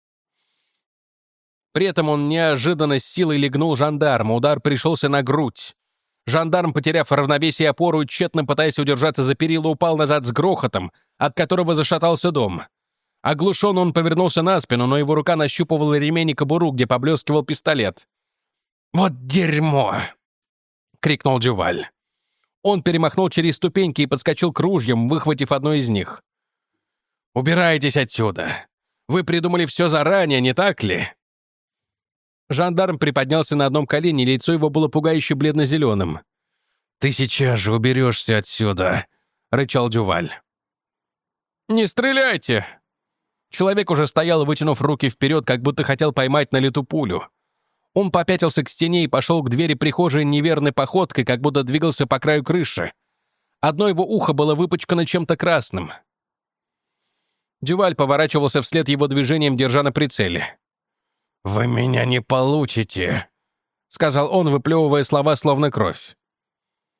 При этом он неожиданно с силой легнул жандарма. Удар пришелся на грудь. Жандарм, потеряв равновесие и опору, тщетно пытаясь удержаться за перила, упал назад с грохотом, от которого зашатался дом. Оглушен он повернулся на спину, но его рука нащупывала ремень и кобуру, где поблескивал пистолет. «Вот дерьмо!» — крикнул Дюваль. Он перемахнул через ступеньки и подскочил к ружьям, выхватив одно из них. «Убирайтесь отсюда! Вы придумали все заранее, не так ли?» Жандарм приподнялся на одном колене, лицо его было пугающе бледно-зеленым. «Ты сейчас же уберешься отсюда!» — рычал Дюваль. «Не стреляйте!» Человек уже стоял, вытянув руки вперед, как будто хотел поймать на лету пулю. Он попятился к стене и пошел к двери прихожей неверной походкой, как будто двигался по краю крыши. Одно его ухо было выпачкано чем-то красным. Дюваль поворачивался вслед его движением, держа на прицеле. «Вы меня не получите», — сказал он, выплевывая слова, словно кровь.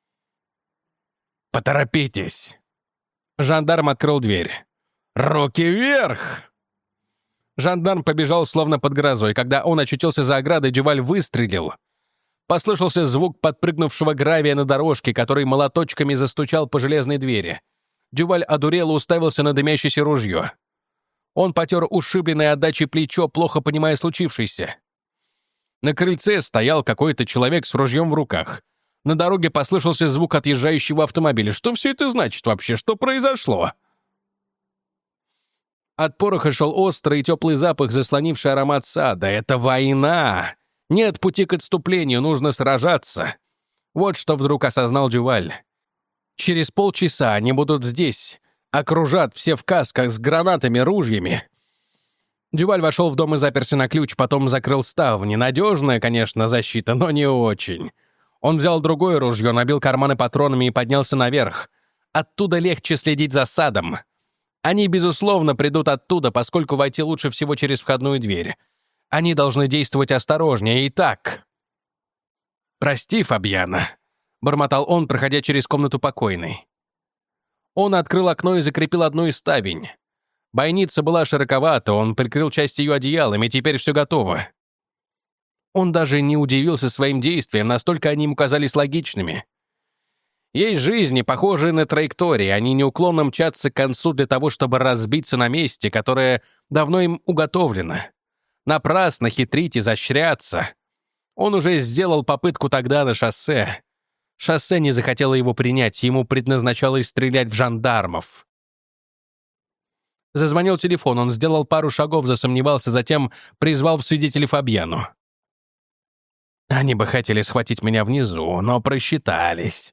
«Поторопитесь!» Жандарм открыл дверь. «Руки вверх!» Жандарм побежал словно под грозой. Когда он очутился за оградой, Дюваль выстрелил. Послышался звук подпрыгнувшего гравия на дорожке, который молоточками застучал по железной двери. Дюваль одурело уставился на дымящееся ружье. Он потер ушибленное отдачей плечо, плохо понимая случившееся. На крыльце стоял какой-то человек с ружьем в руках. На дороге послышался звук отъезжающего автомобиля. Что все это значит вообще? Что произошло? От пороха шел острый и теплый запах, заслонивший аромат сада. Это война! Нет пути к отступлению, нужно сражаться. Вот что вдруг осознал Дюваль. Через полчаса они будут здесь. Окружат все в касках с гранатами, ружьями. Дюваль вошел в дом и заперся на ключ, потом закрыл ставни. Надежная, конечно, защита, но не очень. Он взял другое ружье, набил карманы патронами и поднялся наверх. Оттуда легче следить за садом. Они, безусловно, придут оттуда, поскольку войти лучше всего через входную дверь. Они должны действовать осторожнее. Итак... «Прости, Фабьяна», — бормотал он, проходя через комнату покойной. Он открыл окно и закрепил одну из ставень. Бойница была широковата, он прикрыл часть ее одеялами, теперь все готово. Он даже не удивился своим действиям, настолько они ему казались логичными. Есть жизни, похожие на траектории, они неуклонно мчатся к концу для того, чтобы разбиться на месте, которое давно им уготовлено. Напрасно хитрить, изощряться. Он уже сделал попытку тогда на шоссе. Шоссе не захотело его принять, ему предназначалось стрелять в жандармов. Зазвонил телефон, он сделал пару шагов, засомневался, затем призвал в свидетели Фабьяну. Они бы хотели схватить меня внизу, но просчитались.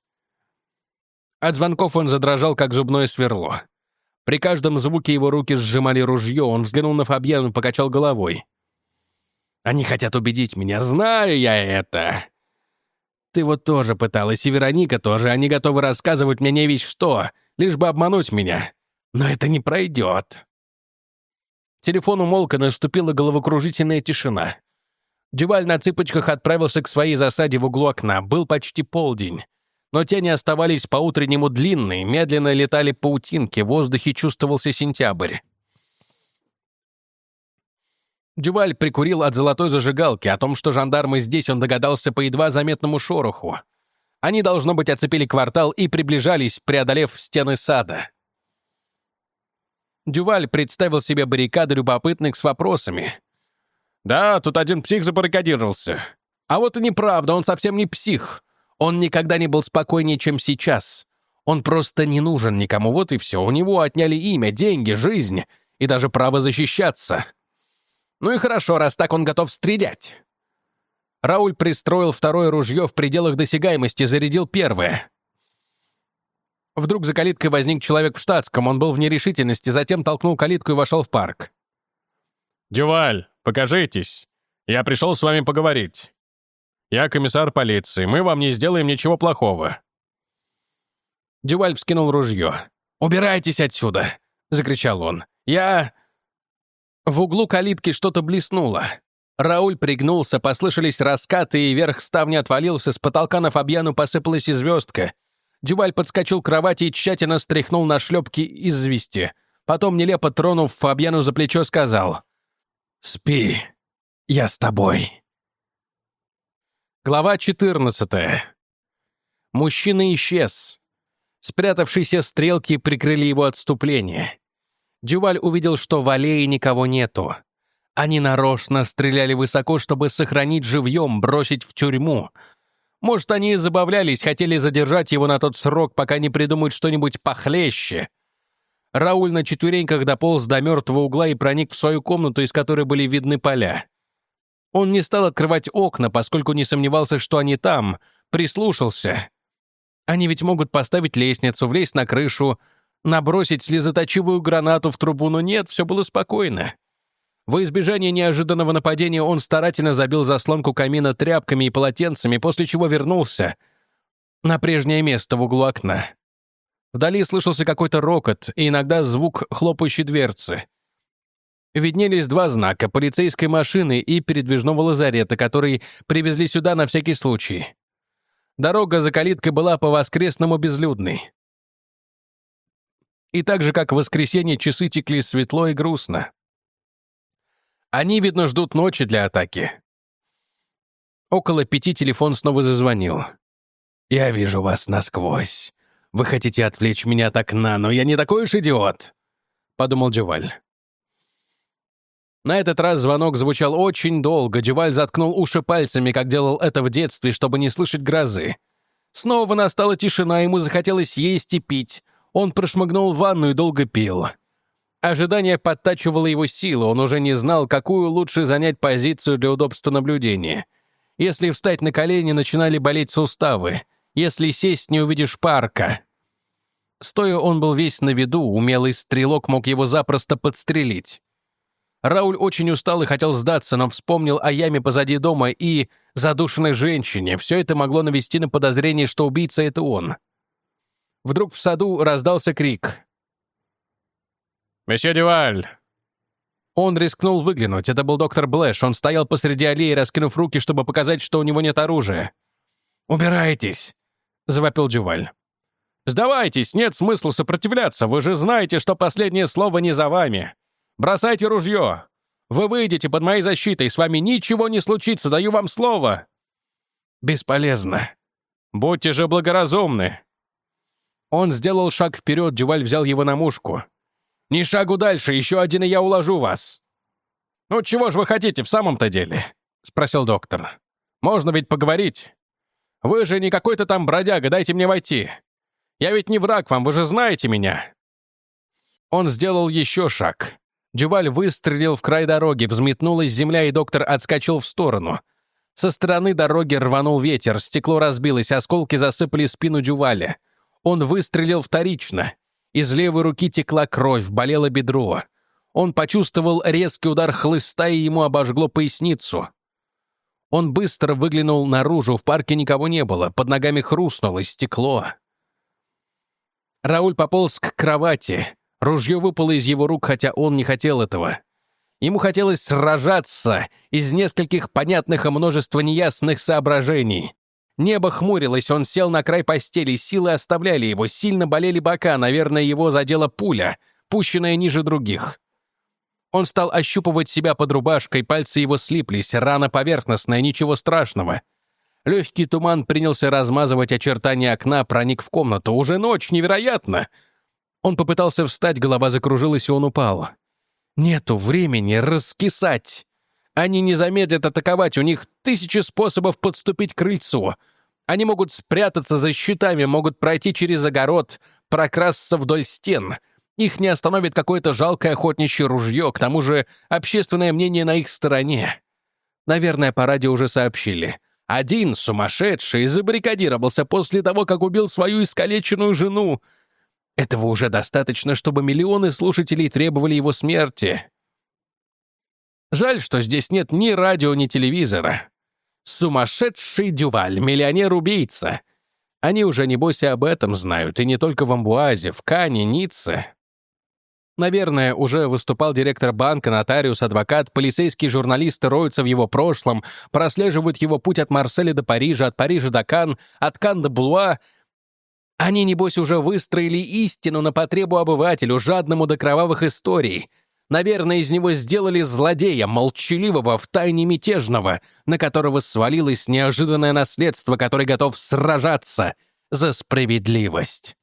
От звонков он задрожал, как зубное сверло. При каждом звуке его руки сжимали ружье, он взглянул на Фабьяну и покачал головой. «Они хотят убедить меня, знаю я это. Ты вот тоже пыталась, и Вероника тоже, они готовы рассказывать мне не весь что, лишь бы обмануть меня. Но это не пройдет». Телефон умолк, и наступила головокружительная тишина. Дюваль на цыпочках отправился к своей засаде в углу окна. Был почти полдень. Но тени оставались по-утреннему длинные, медленно летали паутинки, в воздухе чувствовался сентябрь. Дюваль прикурил от золотой зажигалки. О том, что жандармы здесь, он догадался по едва заметному шороху. Они, должно быть, оцепили квартал и приближались, преодолев стены сада. Дюваль представил себе баррикады любопытных с вопросами. «Да, тут один псих забаррикадировался. А вот и неправда, он совсем не псих. Он никогда не был спокойнее, чем сейчас. Он просто не нужен никому, вот и все. У него отняли имя, деньги, жизнь и даже право защищаться. Ну и хорошо, раз так он готов стрелять». Рауль пристроил второе ружье в пределах досягаемости, зарядил первое. Вдруг за калиткой возник человек в штатском, он был в нерешительности, затем толкнул калитку и вошел в парк. «Дюваль, покажитесь. Я пришел с вами поговорить. Я комиссар полиции, мы вам не сделаем ничего плохого». Дюваль вскинул ружье. «Убирайтесь отсюда!» — закричал он. «Я...» В углу калитки что-то блеснуло. Рауль пригнулся, послышались раскаты, и верх ставни отвалился, с потолка на Фабьяну посыпалась и звездка. Дюваль подскочил к кровати и тщательно стряхнул на шлепки извести. Потом, нелепо тронув Фабьяну за плечо, сказал: «Спи, я с тобой». Глава 14. Мужчина исчез. Спрятавшиеся стрелки прикрыли его отступление. Дюваль увидел, что в аллее никого нету. Они нарочно стреляли высоко, чтобы сохранить живьем, бросить в тюрьму. Может, они и забавлялись, хотели задержать его на тот срок, пока не придумают что-нибудь похлеще. Рауль на четвереньках дополз до мертвого угла и проник в свою комнату, из которой были видны поля. Он не стал открывать окна, поскольку не сомневался, что они там, прислушался. Они ведь могут поставить лестницу, влезть на крышу, набросить слезоточивую гранату в трубу, но нет, все было спокойно. Во избежание неожиданного нападения он старательно забил заслонку камина тряпками и полотенцами, после чего вернулся на прежнее место в углу окна. Вдали слышался какой-то рокот и иногда звук хлопающей дверцы. Виднелись два знака — полицейской машины и передвижного лазарета, который привезли сюда на всякий случай. Дорога за калиткой была по-воскресному безлюдной. И так же, как в воскресенье, часы текли светло и грустно. Они, видно, ждут ночи для атаки. Около 5 телефон снова зазвонил. «Я вижу вас насквозь. Вы хотите отвлечь меня от окна, но я не такой уж идиот», — подумал Дюваль. На этот раз звонок звучал очень долго. Дюваль заткнул уши пальцами, как делал это в детстве, чтобы не слышать грозы. Снова настала тишина, ему захотелось есть и пить. Он прошмыгнул в ванну и долго пил. Ожидание подтачивало его силы, он уже не знал, какую лучше занять позицию для удобства наблюдения. Если встать на колени, начинали болеть суставы. Если сесть, не увидишь парка. Стоя, он был весь на виду, умелый стрелок мог его запросто подстрелить. Рауль очень устал и хотел сдаться, но вспомнил о яме позади дома и задушенной женщине. Все это могло навести на подозрение, что убийца — это он. Вдруг в саду раздался крик. «Месье Дюваль!» Он рискнул выглянуть. Это был доктор Блэш. Он стоял посреди аллеи, раскинув руки, чтобы показать, что у него нет оружия. «Убирайтесь!» — завопил Дюваль. «Сдавайтесь! Нет смысла сопротивляться! Вы же знаете, что последнее слово не за вами! Бросайте ружье! Вы выйдете под моей защитой, с вами ничего не случится, даю вам слово!» «Бесполезно! Будьте же благоразумны!» Он сделал шаг вперед, Дюваль взял его на мушку. «Ни шагу дальше, еще один, и я уложу вас!» «Ну чего же вы хотите в самом-то деле?» — спросил доктор. «Можно ведь поговорить. Вы же не какой-то там бродяга, дайте мне войти. Я ведь не враг вам, вы же знаете меня». Он сделал еще шаг. Дюваль выстрелил в край дороги, взметнулась земля, и доктор отскочил в сторону. Со стороны дороги рванул ветер, стекло разбилось, осколки засыпали спину Дюваля. Он выстрелил вторично. Из левой руки текла кровь, болело бедро. Он почувствовал резкий удар хлыста, и ему обожгло поясницу. Он быстро выглянул наружу, в парке никого не было, под ногами хрустнуло стекло. Рауль пополз к кровати. Ружье выпало из его рук, хотя он не хотел этого. Ему хотелось сражаться из нескольких понятных и множества неясных соображений. Небо хмурилось, он сел на край постели, силы оставляли его, сильно болели бока, наверное, его задела пуля, пущенная ниже других. Он стал ощупывать себя под рубашкой, пальцы его слиплись, рана поверхностная, ничего страшного. Легкий туман принялся размазывать очертания окна, проник в комнату. Уже ночь, невероятно! Он попытался встать, голова закружилась, и он упал. Нету времени раскисать. Они не замедлят атаковать, у них 1000 способов подступить к крыльцу. Они могут спрятаться за щитами, могут пройти через огород, прокрасться вдоль стен. Их не остановит какое-то жалкое охотничье ружье, к тому же общественное мнение на их стороне. Наверное, по радио уже сообщили. Один сумасшедший забаррикадировался после того, как убил свою искалеченную жену. Этого уже достаточно, чтобы миллионы слушателей требовали его смерти. Жаль, что здесь нет ни радио, ни телевизора. Сумасшедший Дюваль, миллионер-убийца. Они уже, небось, и об этом знают, и не только в Амбуазе, в Кане, Ницце. Наверное, уже выступал директор банка, нотариус, адвокат, полицейские журналисты роются в его прошлом, прослеживают его путь от Марселя до Парижа, от Парижа до Кан, от Кан до Блуа. Они, небось, уже выстроили истину на потребу обывателю, жадному до кровавых историй. Наверное, из него сделали злодея, молчаливого, втайне мятежного, на которого свалилось неожиданное наследство, который готов сражаться за справедливость.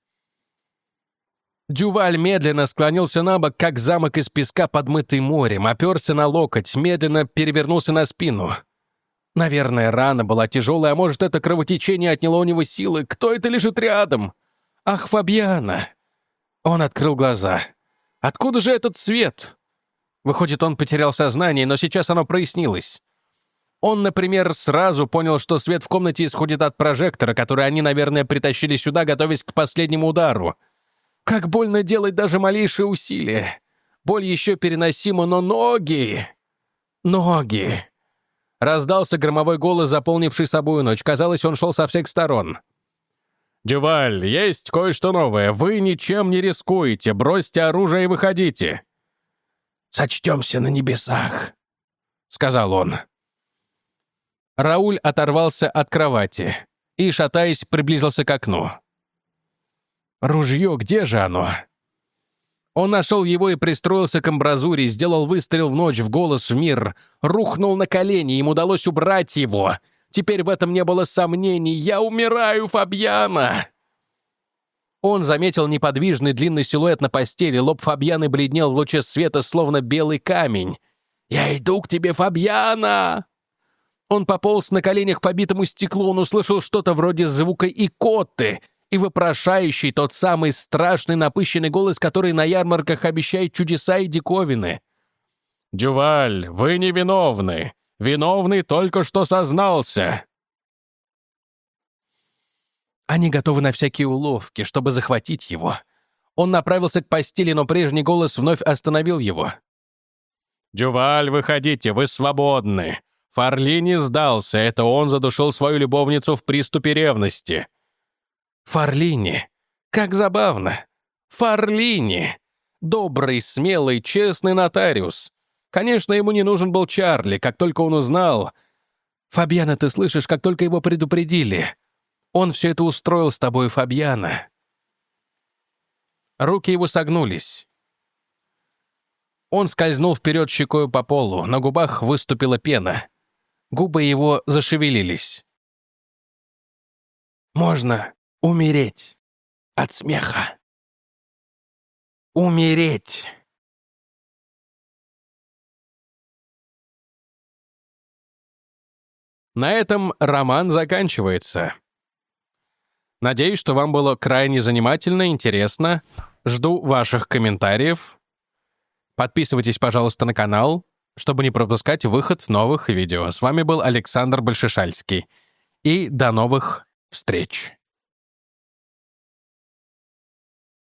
Дюваль медленно склонился на бок, как замок из песка, подмытый морем, оперся на локоть, медленно перевернулся на спину. Наверное, рана была тяжелая, а может, это кровотечение отняло у него силы. Кто это лежит рядом? Ах, Фабиана! Он открыл глаза. Откуда же этот свет? Выходит, он потерял сознание, но сейчас оно прояснилось. Он, например, сразу понял, что свет в комнате исходит от прожектора, который они, наверное, притащили сюда, готовясь к последнему удару. Как больно делать даже малейшие усилия. Боль еще переносима, но ноги... Ноги... Раздался громовой голос, заполнивший собою ночь. Казалось, он шел со всех сторон. «Дюваль, есть кое-что новое. Вы ничем не рискуете. Бросьте оружие и выходите». «Сочтемся на небесах», — сказал он. Рауль оторвался от кровати и, шатаясь, приблизился к окну. «Ружье, где же оно?» Он нашел его и пристроился к амбразуре, сделал выстрел в ночь, в голос, в мир, рухнул на колени, им удалось убрать его. Теперь в этом не было сомнений. «Я умираю, Фабьяна!» Он заметил неподвижный длинный силуэт на постели, лоб Фабьяны бледнел в луче света, словно белый камень. «Я иду к тебе, Фабьяна!» Он пополз на коленях по битому стеклу, он услышал что-то вроде звука икоты и вопрошающий тот самый страшный напыщенный голос, который на ярмарках обещает чудеса и диковины. «Дюваль, вы невиновны! Виновный только что сознался!» Они готовы на всякие уловки, чтобы захватить его. Он направился к постели, но прежний голос вновь остановил его. «Дюваль, выходите, вы свободны. Фарлини сдался, это он задушил свою любовницу в приступе ревности». Фарлини! Как забавно! Фарлини! Добрый, смелый, честный нотариус. Конечно, ему не нужен был Чарли, как только он узнал. Фабьяна, ты слышишь, как только его предупредили. Он все это устроил с тобой, Фабьяна. Руки его согнулись. Он скользнул вперед щекою по полу, на губах выступила пена. Губы его зашевелились. «Можно умереть от смеха. Умереть!» На этом роман заканчивается. Надеюсь, что вам было крайне занимательно, интересно. Жду ваших комментариев. Подписывайтесь, пожалуйста, на канал, чтобы не пропускать выход новых видео. С вами был Александр Большешальский. И до новых встреч.